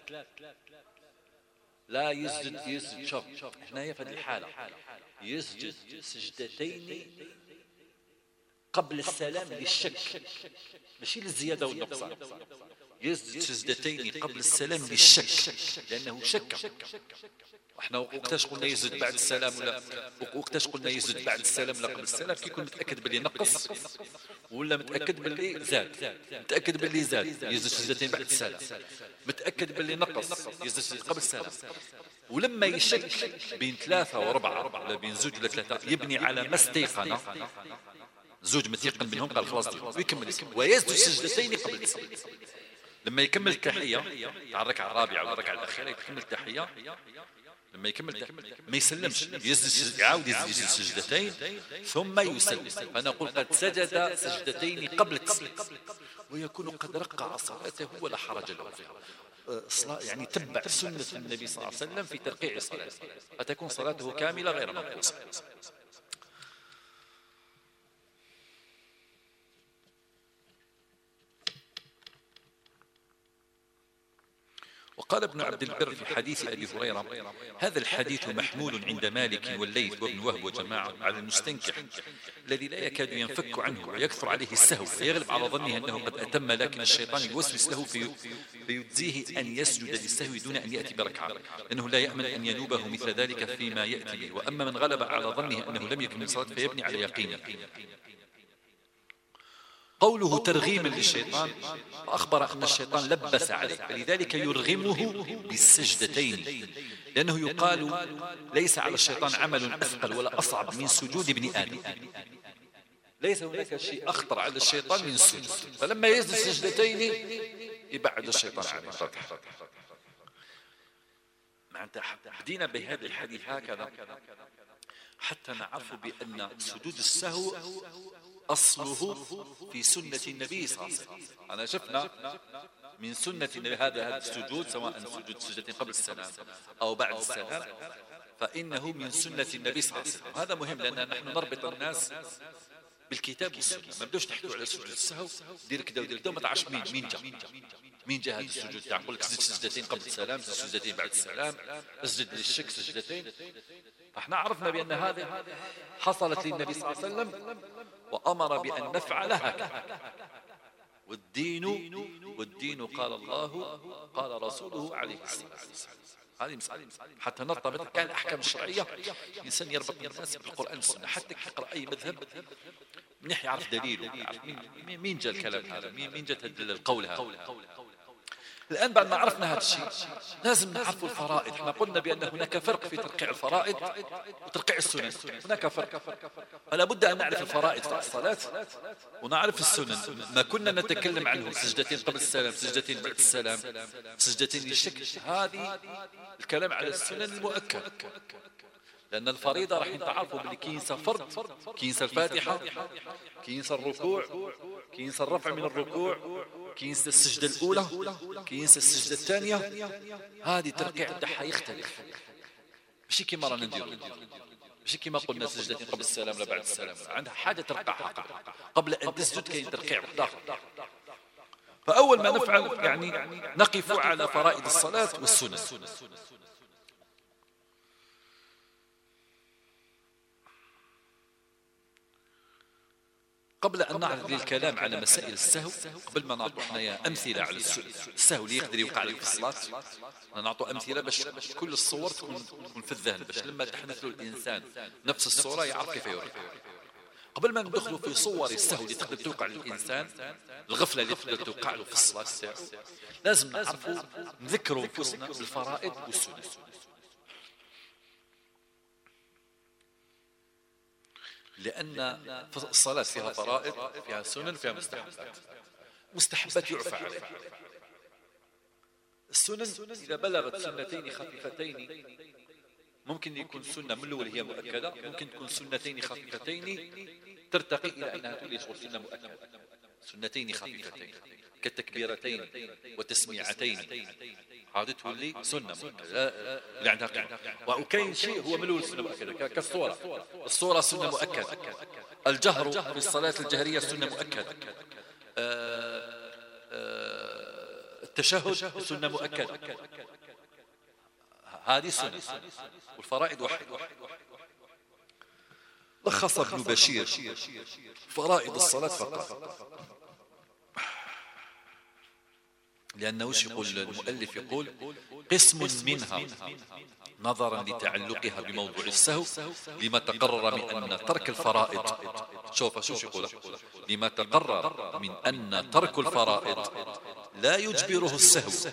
لا يسجد شوف هنا في هذه الحالة يسجد سجدتين قبل السلام للشك ماشي للزيادة والنقصان، يسجد سجدتين قبل السلام للشك لأنه شك. احنا وقتاش قلنا يسجد بعد السلام ولا وقتاش قلنا يسجد بعد السلام ولا قبل السلام؟ كي يكون متأكد باللي نقص ولا متأكد باللي زاد. متأكد باللي زاد يسجد سجدتين بعد السلام، متأكد باللي نقص يسجد قبل السلام. ولما يشك بين 3 و4 ولا بين 2 ولا 3 يبني على ما استيقن، زوج متيقن منهم قال خلاص ويكمل ويسجد سجدتين قبل السلام. لما يكمل التحية تاع الركعة الرابعة ولا الركعة الأخيرة يكمل التحية، لما يكمل ما يسلمش يعاود يسجد سجدتين ثم يسلم، فنقول قد سجد سجدتين قبل التسليم ويكون قد رقع صلاته ولا حرج له فيها. يعني تبع سنة النبي صلى الله عليه وسلم في ترقيع صلاته فتكون صلاته كاملة غير منقوصة. وقال ابن عبد البر في حديث أبي هريرة هذا الحديث محمول عند مالك والليث وابن وهب وجماعة على المستنكح الذي لا يكاد ينفك عنه ويكثر عليه السهو فيغلب على ظنه أنه قد أتم، لكن الشيطان يوسوس له فيجزيه أن يسجد للسهو دون أن يأتي بركعة لأنه لا يأمن أن ينوبه مثل ذلك فيما يأتي به. وأما من غلب على ظنه أنه لم يكمل صلاة فيبني على يقينه. قوله ترغيما للشيطان أخبر أن الشيطان لبس عليه فلذلك يرغمه بالسجدتين، لأنه يقال ليس على الشيطان عمل أثقل ولا أصعب من سجود ابن آدم، ليس هناك شيء أخطر على الشيطان من السجود، فلما يسجد سجدتين يبعد الشيطان عنه. بدينا بهذا الحديث هكذا حتى نعرف بأن سجود السهو أصله في سنة النبي صلى الله عليه وسلم. أنا شفنا من سنة النبي هذا السجود سواء سجود سجدتين قبل السلام أو بعد السلام فإنه من سنة النبي صلى الله عليه وسلم. هذا مهم لأن نحن نربط الناس بالكتاب والسنة، ما بدوش تحكوا على سجود السهو دير كذا ودير كذا وما تعرفش مين جاء هذا السجود تاع نقول لك سجد سجدتين قبل السلام سجدتين بعد السلام اسجد للشك سجدتين. فاحنا عرفنا بأن هذه حصلت للنبي صلى الله عليه وسلم وأمر بأن نفعل هكذا. والدين قال الله قال رسوله عليه الصلاة والسلام. هذه مسألة حتى نرتبط كان الأحكام الشرعية الإنسان يربط الناس بالقرآن والسنة حتى يقرأ أي مذهب منح يعرف دليله يعرف مين جاء الكلام هذا مين جاء القول هذا. الآن بعد ما عرفنا هذا الشيء لازم نعرف الفرائض. احنا قلنا بأن هناك فرق في ترقيع الفرائض وترقيع السنن، هناك فرق، فلا بد أن نعرف الفرائض في الصلاة ونعرف السنن. ما كنا نتكلم عنه سجدتين قبل السلام سجدتين بعد السلام سجدتين للشك، هذه الكلام على السنن المؤكد، لأن الفريضة راح تعرفوا باللي كي ينسى فرض، كي ينسى الفاتحة، كي ينسى الركوع، كي ينسى الرفع من الركوع، كي ينسى السجدة الأولى، كي ينسى السجدة الثانية، هذه الترقيع بتاعها يختلف. ماشي كيما رانا نديرو، ماشي كيما قلنا سجدتين قبل السلام لا بعد السلام، عندها حاجة ترقعها قبل أن تسجد، كاين ترقيع داخل. فأول ما نفعل يعني نقف على فرائض الصلاة والسنن. قبل أن نعرض للكلام على مسائل السهو، قبل ما نعطوا حنايا أمثلة على السهو اللي يقدر يوقع عليه في الصلاة، نعطوا أمثلة باش كل الصور تكون في الذهن، باش لما تحدث له الإنسان نفس الصورة يعرف كيف يرد. قبل ما ندخلوا في صور السهو اللي تقدر توقع للإنسان، الغفلة اللي تقدر توقع له في الصلاة تاعو، لازم نعرفوا نذكروا أنفسنا بالفرائض والسنن. لأن الصلاة فيها فرائض، فيها سنن، فيها مستحبات. مستحبات يعفى عليها. السنن إذا بلغت سنتين خفيفتين، ممكن يكون سنة من الأول هي مؤكدة، ممكن تكون سنتين خفيفتين ترتقي إلى أنها تولي سنة مؤكدة. سنتين خفيفتين كالتكبيرتين وتسميعتين، هذه تولي سنة مؤكدة اللي عندها قيمة. وكاين شيء هو من الأول سنة مؤكدة كالصورة، الصورة سنة مؤكدة، الجهر في الصلاة الجهرية سنة مؤكدة، التشهد سنة مؤكدة، هذه سنة. والفرائض واحد. لخص ابن بشير فرائض الصلاة فقط، لأنه يقول المؤلف يقول قسم منها نظرا لتعلقها بموضوع السهو لما تقرر من أن ترك الفرائض، شوف يقول لما تقرر من أن ترك الفرائض لا يجبره السهو.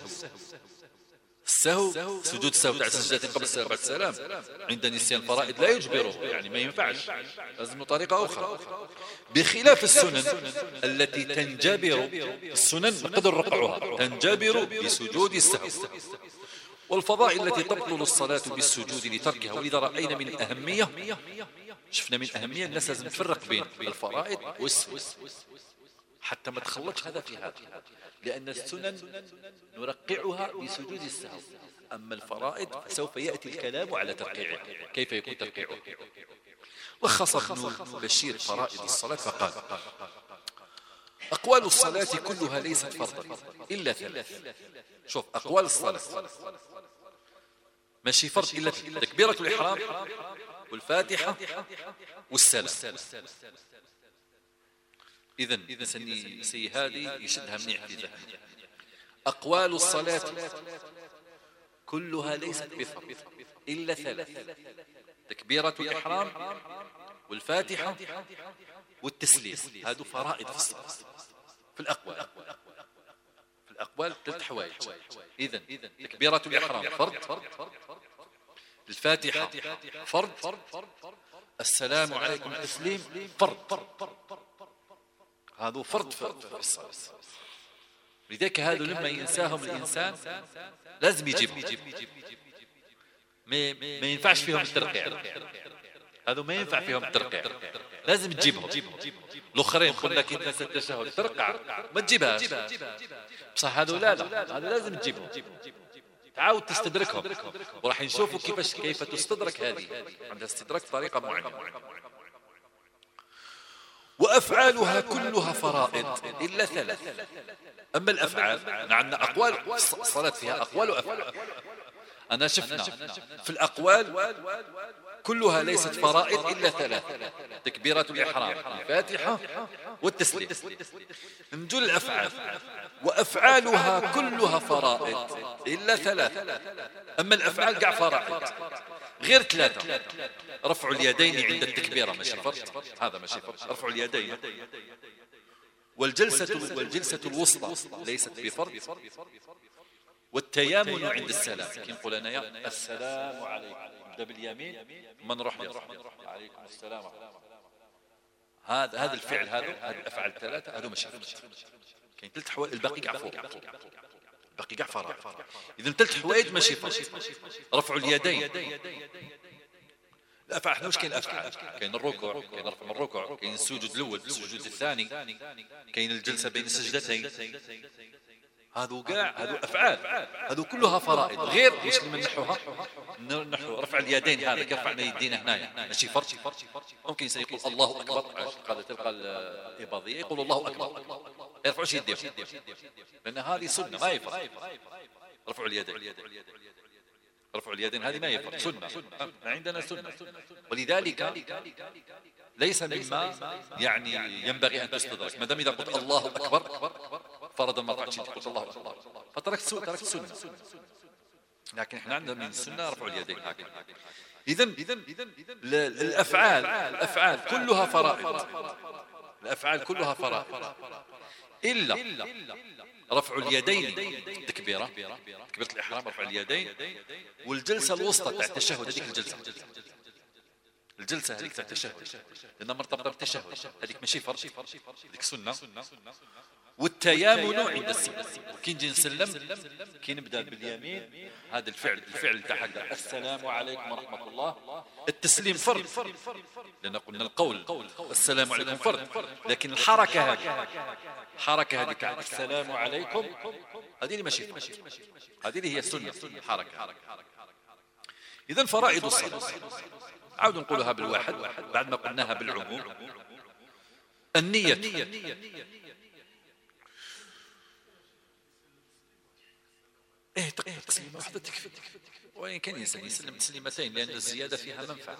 السهو سجود السهو تاع سجدتين قبل السلام بعد السلام عند نسيان الفرائض لا يجبره، يعني ما ينفعش، لازم طريقة أخرى. بخلاف السنن التي تنجبر، السنن نقدر نرقعها تنجبر بسجود السهو. والفضائل التي تبطل الصلاة بالسجود لتركها. ولذا رأينا من الأهمية، شفنا من الأهمية الناس لازم تفرق بين الفرائض والسنن حتى ما تخلطش هذا في هذا، لأن السنن نرقعها بسجود السهو، أما الفرائض سوف يأتي الكلام على ترقيعها، كيف يكون ترقيعها. لخص ابن بشير فرائض الصلاة فقال أقوال الصلاة كلها ليست فرضا إلا ثلاث. شوف أقوال الصلاة ماشي فرض إلا تكبيرة الإحرام والفاتحة والسلام. إذن سي هذه يشدها منيح في ذهنه. أقوال الصلاة كلها ليست بفرض إلا ثلاث: تكبيرة الإحرام والفاتحة والتسليم. هذو فرائض في الصلاة. في الأقوال ثلاث حوايج. إذن تكبيرة الإحرام فرض، الفاتحة فرض، السلام عليكم التسليم فرض. هذا فرض في الصلاة. لذلك هذا لما ينساهم الإنسان لازم يجيبهم، ما ينفعش فيهم الترقيع، هذا ما ينفع فيهم الترقيع، لازم تجيبهم. الآخرين يقول لك أنت ستشهد ترقع ما تجيبهاش، بصح هذا لا هذا لازم تجيبهم، تعاود تستدركهم، وراح نشوفوا كيف تستدرك. هذه عندها استدراك بطريقة معينة. وأفعالها كلها فرائض إلا ثلاث. أما الأفعال عندنا أقوال، الصلاة فيها أقوال وأفعال. أنا شفنا في الأقوال كلها ليست فرائض إلا ثلاث: تكبيرة الإحرام، الفاتحة والتسليم. نجول الأفعال، وأفعالها كلها فرائض إلا ثلاث. أما الأفعال قاع فرائض غير ثلاثة: رفع اليدين عند التكبيرة ماشي فرض، هذا ماشي فرض، رفع اليدين، والجلسة الوسطى ليست بفرض، والتيامن عند السلام كي نقول أنا السلام عليكم نبدأ باليمين ما نروح عليكم السلام. هذا الفعل، هذا الأفعال الثلاثة هذو ماشي فرض. كاين ثلاث حوايج الباقي قاع فوق، الباقي قاع فرائض. إذن ثلاث حوايج ماشي فرض: رفع اليدين الأفعال احنا وش كاين الأفعال؟ كاين الركوع، كاين رفع من الركوع، كاين السجود الأول، السجود الثاني، كاين الجلسة بين السجدتين. هذو كاع هذو أفعال، هذو كلها فرائض. غير واش اللي نحوها، نحو رفع اليدين، هذا كرفعنا يدينا هنايا ماشي فرض. ممكن إنسان يقول الله أكبر، قال تلقى الإباضية يقول الله أكبر ما يرفعوش يديهم، لأن هذه سنة ما يفرض. رفع اليدين، رفع اليدين هذه ما يفرض، سنة عندنا سنة. ولذلك ليس مما يعني ينبغي أن تستدرك. ما دام إذا قلت الله أكبر فرضا ما رفعتش قلت الله أكبر فتركت سنة. لكن احنا عندنا من السنة رفع اليدين هكذا. إذن الأفعال كلها فرائض، الأفعال كلها فرائض إلا رفع اليدين، تكبيرة الإحرام، رفع اليدين، والجلسة الوسطى تاع التشهد. هذيك الجلسة هذيك تاع التشهد لأنها مرتبطة بالتشهد، هذيك ماشي فرض، هذيك سنة. والتيامن عند السلام، كي نجي نسلم كي نبدا باليمين، هذا الفعل تاع السلام عليكم ورحمة الله. التسليم فرض لأن قلنا القول السلام عليكم فرض، لكن الحركة هذه تاع السلام عليكم هذه اللي ماشي فرض، هذه اللي هي السنة الحركة. إذن فرائض الصلاة عاود نقولها بالواحد بعد ما قلناها بالعموم. النية، تسليمة واحدة تكفي، وإن كان إنسان يسلم تسليمتين لأن الزيادة فيها منفعة،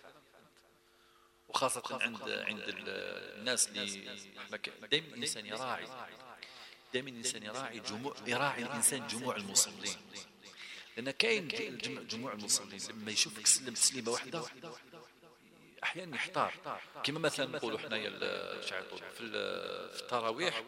وخاصة عند الناس اللي دائما الإنسان يراعي الإنسان جموع المصلين، لأن كاين جموع المصلين لما يشوفك سلم تسليمة واحدة أحيانا يحتار. كما مثلا نقولوا حنايا في التراويح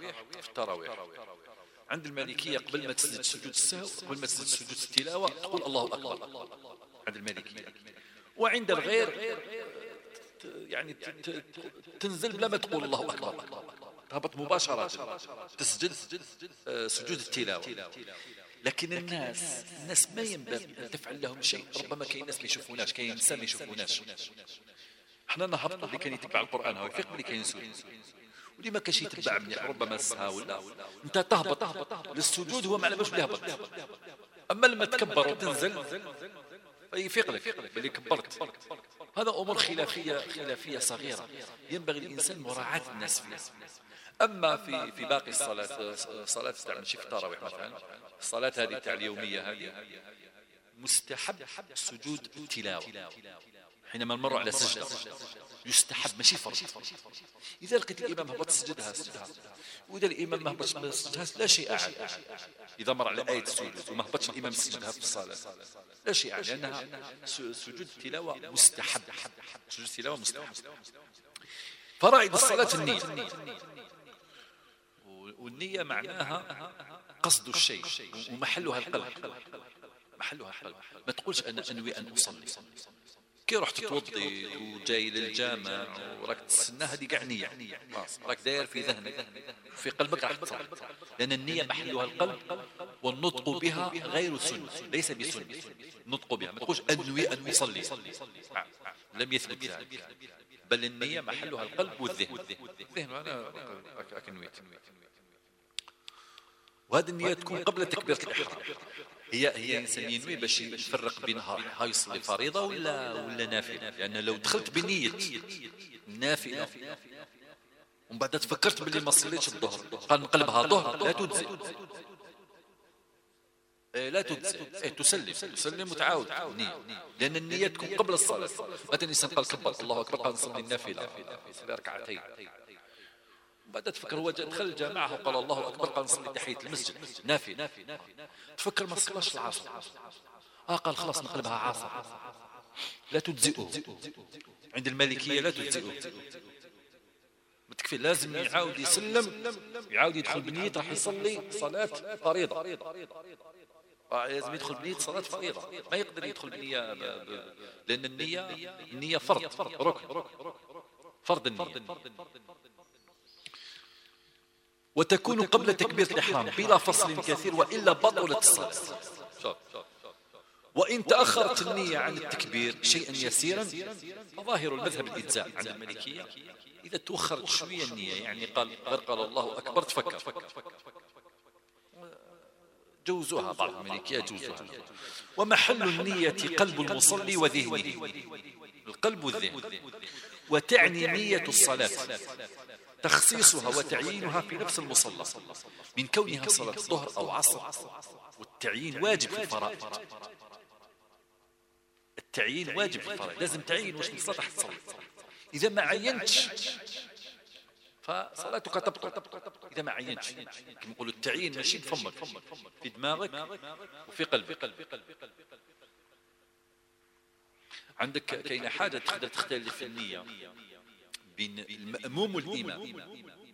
عند المالكية قبل ما تسجد سجود السهو، قبل ما تسجد سجود التلاوة تقول الله أكبر عند المالكية. وعند الغير يعني تنزل بلا ما تقول الله أكبر، تهبط مباشرة تسجد سجود التلاوة. لكن الناس ما ينبغي أن تفعل لهم شيء. ربما كاين ناس ما يشوفوناش، كاين نساء ما يشوفوناش. احنا نهبط اللي كان يتبع القرآن هو يفيق اللي كان يسجد، واللي ما كانش يتبع منيح ربما سها ولا انت تهبط للسجود هو ما على بالوش يهبط. اما لما تكبر وتنزل يفيق لك بل كبرت. هذا امور خلافيه صغيره ينبغي الانسان مراعاه الناس فيها. اما في باقي الصلاه تاع ماشي في التراويح مثلا، الصلاه هذه تاع اليوميه هذه مستحب سجود التلاوه حينما نمر على سجده، يستحب ماشي فرض. إذا لقيت الإمام هبط سجدها، وإذا الإمام ما هبطش ما سجدهاش لا شيء أعلى. إذا مر على آية السجود وما هبطش الإمام سجدها في الصلاة لا شيء أعلى، لأنها سجود التلاوة مستحب. سجود التلاوة مستحب. فرائض الصلاة النية، والنية معناها قصد الشيء ومحلها القلب. ما تقولش أنا أنوي أن أصلي كي رحت توضي وجاي للجامع وراك تستنى، هذه كاع نية راك داير في ذهنك في قلبك راح تصلي، لأن النية محلها القلب، والنطق بها غير سنة، ليس بسنة. النطق بها ما تقولش أنوي أن أصلي، لم يثبت ذلك، بل النية محلها القلب والذهن. الذهن أنا أكنويت، وهذه النية تكون قبل تكبيرة الإحرام. هي إنسان ينوي باش يفرق بين ها يصلي فريضة ولا نافلة، لأن لو دخلت بنية نافلة ومن بعد تفكرت باللي ما صليتش الظهر قال نقلبها ظهر لا تجزئ تسلم وتعاود النية، لأن النية تكون قبل الصلاة. مثلا الإنسان قال كبر الله أكبر قال نصلي النافلة صلي ركعتين، بعد تفكر هو دخل الجامعة وقال الله أكبر قال نصلي تحية المسجد نافلة، تفكر ما صلاش العصر قال خلاص نقلبها عصر لا تجزئه. عند المالكية لا تجزئه، متكفي لازم يعاود يسلم، يعاود يدخل بنية راح يصلي صلاة فريضة، لازم يدخل بنية صلاة فريضة، ما يقدر يدخل بنية لأن النية فرض ركن فرض النية. وتكون قبل تكبيرة الإحرام بلا فصل كثير وإلا بطلت الصلاة. وإن تأخرت النية عن التكبير شيئا يسيرا فظاهر المذهب الإجزاء عند المالكية. إذا توخرت شوية النية، يعني قال الله أكبر تفكر، جوزوها بعض المالكية جوزوها. ومحل النية قلب المصلي وذهنه، القلب والذهن. وتعني نية الصلاة تخصيصها وتعيينها في نفس المصلى من كونها صلاة الظهر أو عصر. والتعيين واجب في الفرائض، التعيين واجب في الفرائض، لازم تعين واش الصلاة راح تصلي. إذا ما عينتش فصلاتك تبطل. إذا ما عينتش كما نقولوا التعيين ماشي بفمك، في دماغك وفي قلبك. عندك كاينه حاجة تقدر تختلف في النية بين المأموم والإمام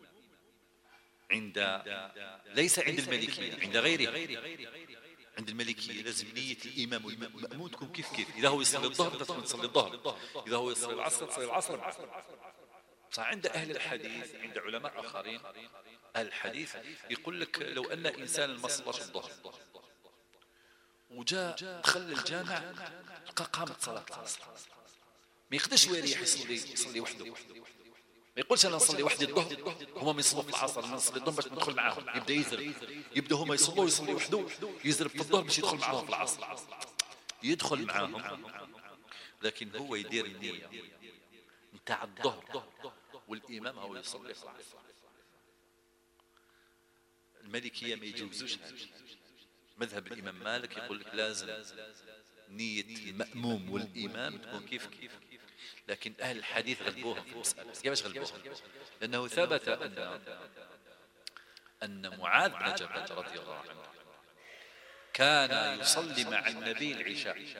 ليس عند المالكية، عند غيره. عند المالكية لازم نية الإمام والمأموم تكون كيف. إذا هو يصلي الظهر تصلي الظهر، إذا هو يصلي العصر تصلي العصر. صح. عند أهل الحديث، عند علماء آخرين أهل الحديث يقول لك لو أن إنسان ما صلاش الظهر وجاء دخل الجامع لقى قامت صلاة العصر، ما يقدرش يريح يصلي وحده. ما يقولش أنا نصلي وحدي الظهر هما ما يصلوا في العصر، أنا نصلي الظهر باش ندخل معاهم. يبدأ يزرب، يبدأ هما يصلي وحده، يزرب في الظهر باش يدخل معاهم في العصر. يدخل معاهم لكن هو يدير النية نتاع الظهر والإمام هو يصلي في العصر. المالكية ما يجوزوش هذا. مذهب الإمام مالك يقول لك لازم نية المأموم والإمام تكون كيف. لكن أهل الحديث غلبوهم في المسألة. كيفاش غلبوهم؟ لأنه ثبت أن معاذ بن جبل رضي الله عنه كان يصلي مع النبي العشاء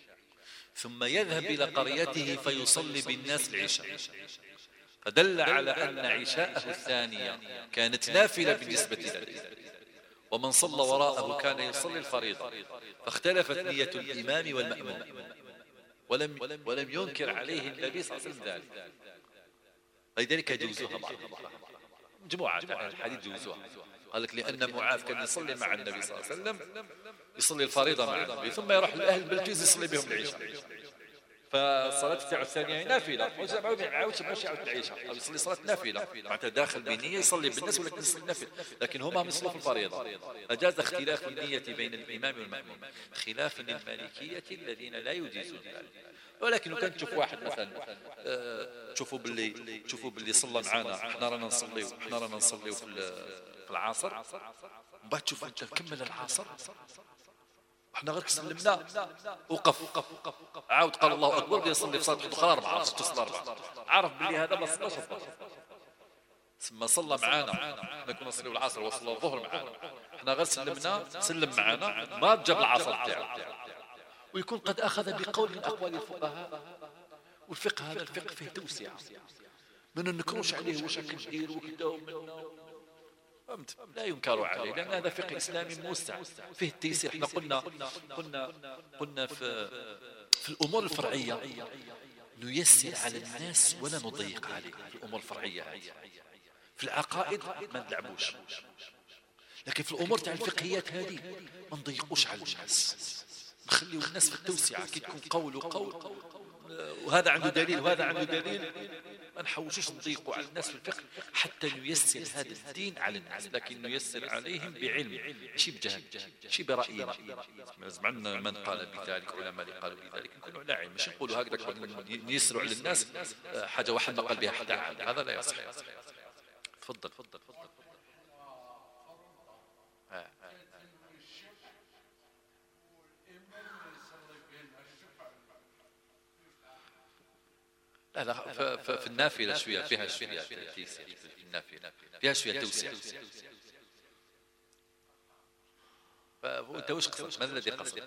ثم يذهب إلى قريته فيصلي بالناس العشاء، فدل على أن عشاءه الثانية كانت نافلة بالنسبة له، ومن صلى وراءه كان يصلي الفريضة. فاختلفت نية الإمام والمأموم، ولم ينكر عليه النبي صلى الله عليه وسلم ذلك. لذلك جوزوها بعض مجموعة الحديث جوزوها. قال لك لأن معاذ كان يصلي مع النبي صلى الله عليه وسلم، يصلي الفريضة مع النبي ثم يروح لأهل البلتوز يصلي بهم العشاء، فالصلاة تاعو الثانية نافلة، ما يعاودش باش يعاود العشاء، أو يصلي صلاة نافلة معناتها داخل بنية يصلي بالناس ولكن يصلي نافلة، لكن هما يصلوا في الفريضة. أجاز اختلاف النية بين الإمام والمأموم، خلاف للمالكية الذين لا يجيزون ذلك. ولكن كان تشوف واحد مثلا تشوفوا باللي صلى معانا، احنا رانا نصلي في العصر، من بعد تشوف انت كمل العصر احنا غير سلمنا وقف عاود قال الله اكبر بدا يصلي في صلاه اخرى 4 6 4 عرف بلي هذا ما صلاش الظهر، ثم صلى معانا. احنا كنا نصلي العصر وصلى الظهر معانا، احنا غير سلم معانا ما جاب العصر تاعو. ويكون قد اخذ بقول من اقوال الفقهاء، والفقه هذا الفقه فيه توسعه، ما ننكروش عليه واش راك دير وكذا، فهمت؟ لا ينكر عليه لأن هذا فقه إسلامي موسع فيه التيسير. احنا قلنا في الأمور الفرعية نيسر على الناس ولا نضيق عليه. في الأمور الفرعية هذه، في العقائد ما نلعبوش، لكن في الأمور تاع الفقهيات هذه ما نضيقوش على الناس، نخليو الناس في التوسعة. كي تكون قول وهذا عنده دليل وهذا عنده دليل، ما نحوشوش نضيقوا على الناس في الفقه حتى نيسر هذا الدين على الناس، لكن نيسر عليهم بعلم، ماشي بجهل، ماشي برأي. عندنا من قال بذلك، علماء اللي قالوا بذلك، نكونوا على علم، ماشي نقولوا هكذا نيسروا على الناس حاجة واحد ما قال بها حتى عاد، هذا لا يصح. تفضل. لا في النافلة شوية فيها شوية تيسير، في النافلة فيها شوية توسع. فأنت وش قصدك؟ ماذا الذي قصدك؟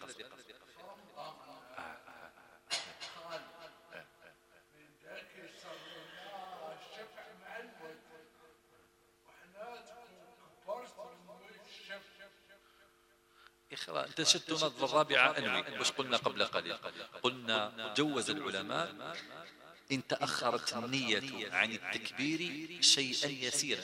أنت شدتنا الرابعة أنوي، وش قلنا قبل قليل؟ قلنا جوز العلماء إن تأخرت النية عن التكبير شيئا يسيرا،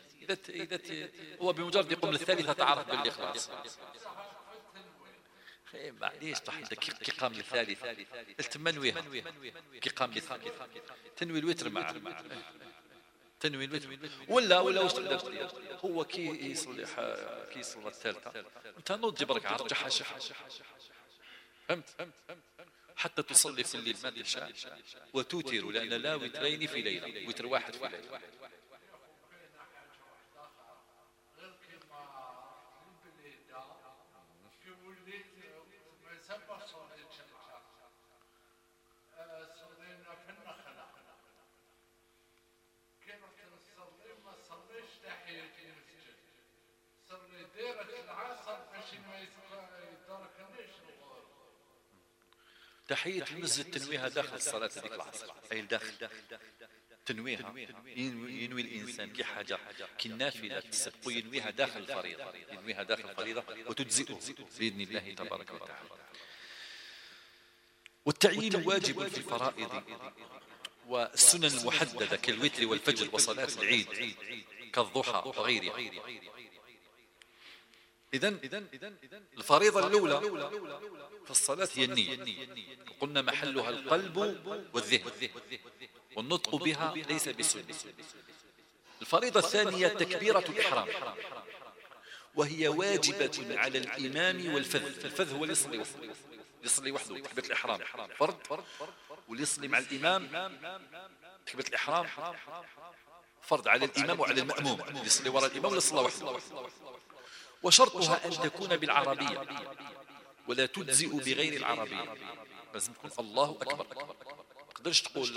إذا هو بمجرد يقوم للثالثة تعرف بالإخلاص. معليش عندك كي قام الثالث قلت منويها كي قام بالثالث تنوي الوتر مع تنوي الوتر ولا وش تقدر تدير هو كي يصلي الثالثة انت نوض جبرك عرجح فهمت حتى تصلي في الليل ما تشاء وتوتر لأن لا وترين في ليلة وتر واحد في ليلة تحية المسجد تنويها داخل الصلاة هذيك العصر أي الداخل تنويها ينوي الإنسان كي حاجة كي النافلة تسبق ينويها داخل الفريضة ينويها داخل الفريضة وتجزئه بإذن الله تبارك وتعالى. والتعيين واجب في الفرائض والسنن المحددة كالوتر والفجر وصلاة العيد كالضحى وغيرها. إذن الفريضة الأولى في الصلاة هي النية وقلنا محلها القلب والذهن والنطق بها ليس بسنة. الفريضة الثانية تكبيرة الإحرام وهي واجبة على الإمام والفذ. الفذ هو اللي يصلي وحده تكبيرة الإحرام فرض واللي يصلي مع الإمام تكبيرة الإحرام فرض على الإمام وعلى المأموم اللي يصلي وراء الإمام ولا يصلي وحده. وشرطها أن تكون بالعربية ولا تجزئ بغير العربية لازم تكون الله أكبر ما تقدرش تقول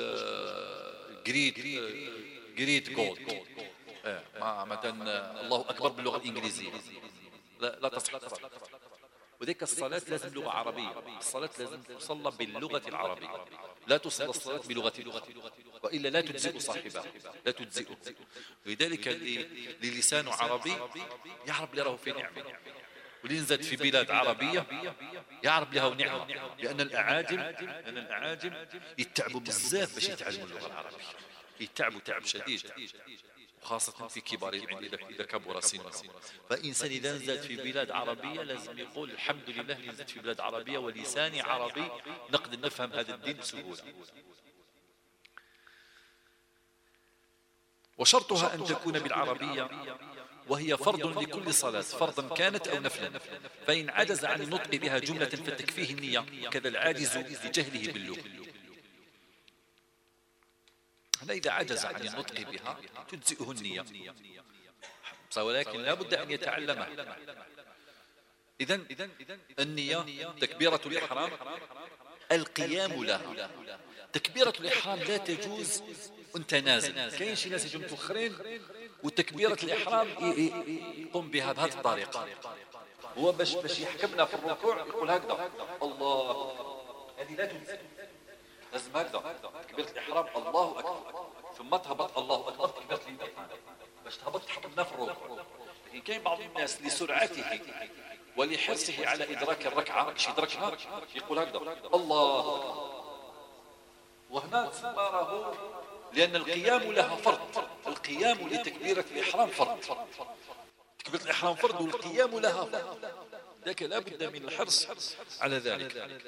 جريت جولد مثلا الله أكبر باللغة الإنجليزية لا تصح. وذلك الصلاة لازم لغة عربية الصلاة لازم تصلى باللغة العربية لا تصلى الصلاة بلغة وإلا لا تجزئ صاحبها لا تجزئ. ولذلك اللي لسانه عربي يعرف له في نعمة واللي نزل في بلاد عربية يعرف له نعمة لأن الأعاجم يتعبوا بزاف باش يتعلموا اللغة العربية يتعبوا تعب شديد وخاصة في كبار العلم إذا كبر سنه. فإنسان إذا نزل في بلاد عربية لازم يقول الحمد لله نزلت في بلاد عربية ولساني عربي نقدر نفهم هذا الدين بسهولة. وشرطها أن تكون بالعربية وهي فرض لكل صلاة فرضا كانت أو نفلا فإن عجز عن النطق بها جملة فتكفيه النية كذا العاجز لجهله باللغة. هذا إذا عجز عن النطق بها تجزئه النية ولكن لا بد أن يتعلمها. إذن النية تكبيرة الإحرام القيام لها. تكبيرة الإحرام لا تجوز وانت نازل كاين شي ناس يجوا متأخرين وتكبيرة الإحرام يقوم بها بهذه الطريقة هو باش يحكمنا في الركوع يقول هكذا الله هذه لا تجوز لازم هكذا تكبيرة الإحرام الله أكبر ثم تهبط الله أكبر تكبيرة الإحرام باش تهبط تحكمنا في الركوع. لكن كاين بعض الناس لسرعته ولحرصه على إدراك الركعة باش يدركها يقول هكذا الله أكبر وهنا تماره لأن القيام لها فرض. القيام لتكبيرة الإحرام فرض تكبيرة الإحرام فرض والقيام لها فرض ذاك لا بد من الحرص على ذلك.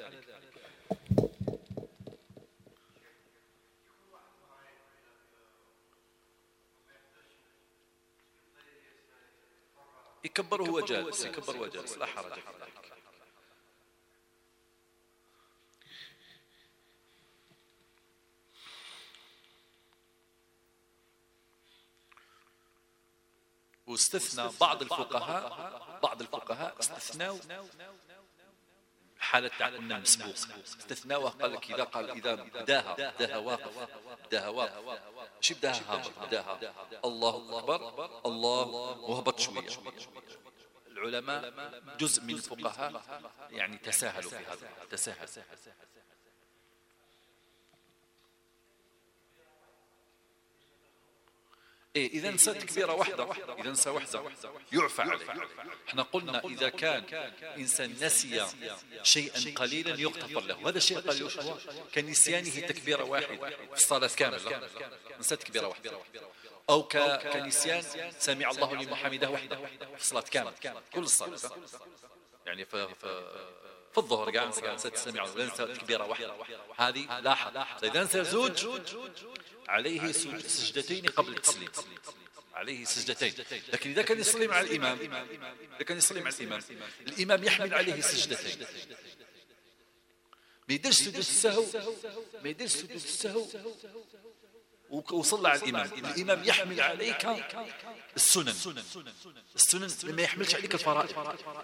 يكبر هو جالس يكبر هو جالس لا حرج في ذلك. واستثنى بعض الفقهاء استثنوا حالة قلنا المسبوق استثناوه قال لك إذا بداها واقف شي بداها هابط بداها الله أكبر الله وهبط شوية. العلماء جزء من الفقهاء يعني تساهلوا في هذا تساهل. إذا نسى تكبيرة واحدة إذا نسى واحدة يعفى عليه. احنا قلنا إذا كان إنسان نسي شيئا قليلا يغتفر له. هذا الشيء قليل هو كنسيانه تكبيرة واحدة في الصلاة كاملة نسى تكبيرة واحدة أو كنسيان سمع الله لمن حمده وحده في الصلاة كاملة كل الصلاة يعني في الظهر قاعد ستستمع ولا ننسى تكبيرة واحدة، هذه لاحظ إذا ننسى زوج عليه سجدتين قبل التسليم، عليه سجدتين. لكن إذا كان يصلي مع الإمام، الإمام يحمل عليه سجدتين، ما يديرش سجود السهو، وصلى على الإمام يحمل عليك السنن ما يحملش عليك الفرائض،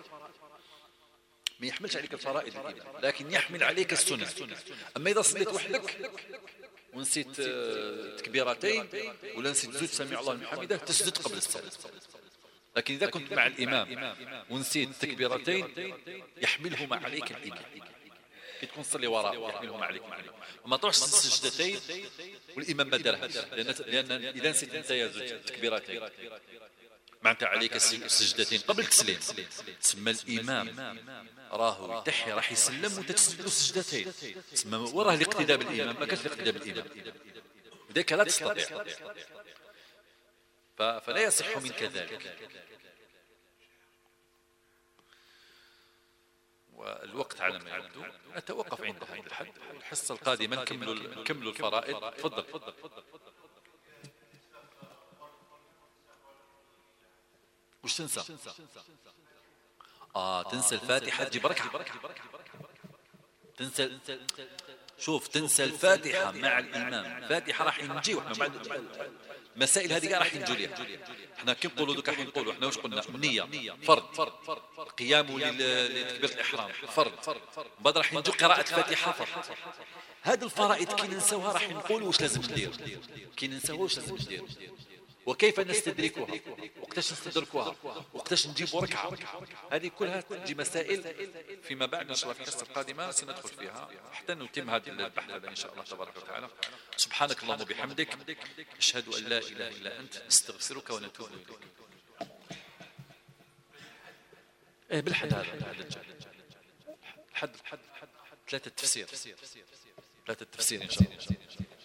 لكن يحمل عليك السنن. أما إذا صليت وحدك ونسيت تكبيرتين ولا نسيت زوج سمع الله لمن حمده تسجد قبل السلام. لكن إذا كنت مع الإمام ونسيت تكبيرتين يحملهما عليك الإمام، كي تكون تصلي وراء يحملهما عليك وما تروحش السجدتين والإمام ما دارهاش، لأن إذا نسيت أنت يا زوج تكبيرتين معناتها عليك السجدتين قبل التسليم، تسمى الإمام راه يتحي راح يسلم وتتسجد له سجدتين، تسمى وراه الاقتداء بالإمام، ما كانش الاقتداء بالإمام، لذلك لا تستطيع، فلا يصح منك ذلك. والوقت على ما يبدو نتوقف عند هذا الحد، الحصة القادمة نكمل الفرائض. تفضل. وش تنسى؟ تنسى الفاتحة تجيب ركعة، تنسى الفاتحة مع الإمام، الفاتحة راح نجي وإحنا بعد مسائل هذه راح نجي لها. إحنا كي نقولوا دوك راح نقولوا إحنا وش قلنا؟ النية فرض، القيام لتكبيرة الإحرام فرض، بعد راح نجي قراءة الفاتحة فرض. هذه الفرائض كي ننسوها راح نقولوا وش لازم ندير، وكيف نستدركها، وقتاش نستدركوها، وقتاش نجيبوا ركعة. هذه كلها تجي مسائل فيما بعد إن شاء الله في الحصة القادمة سندخل فيها حتى نتم هذا البحث إن شاء الله تبارك وتعالى. سبحانك اللهم وبحمدك، أشهد أن لا إله إلا أنت، استغفرك ونتوب إليك. بالحد هذا حد ثلاثة تفسير إن شاء الله.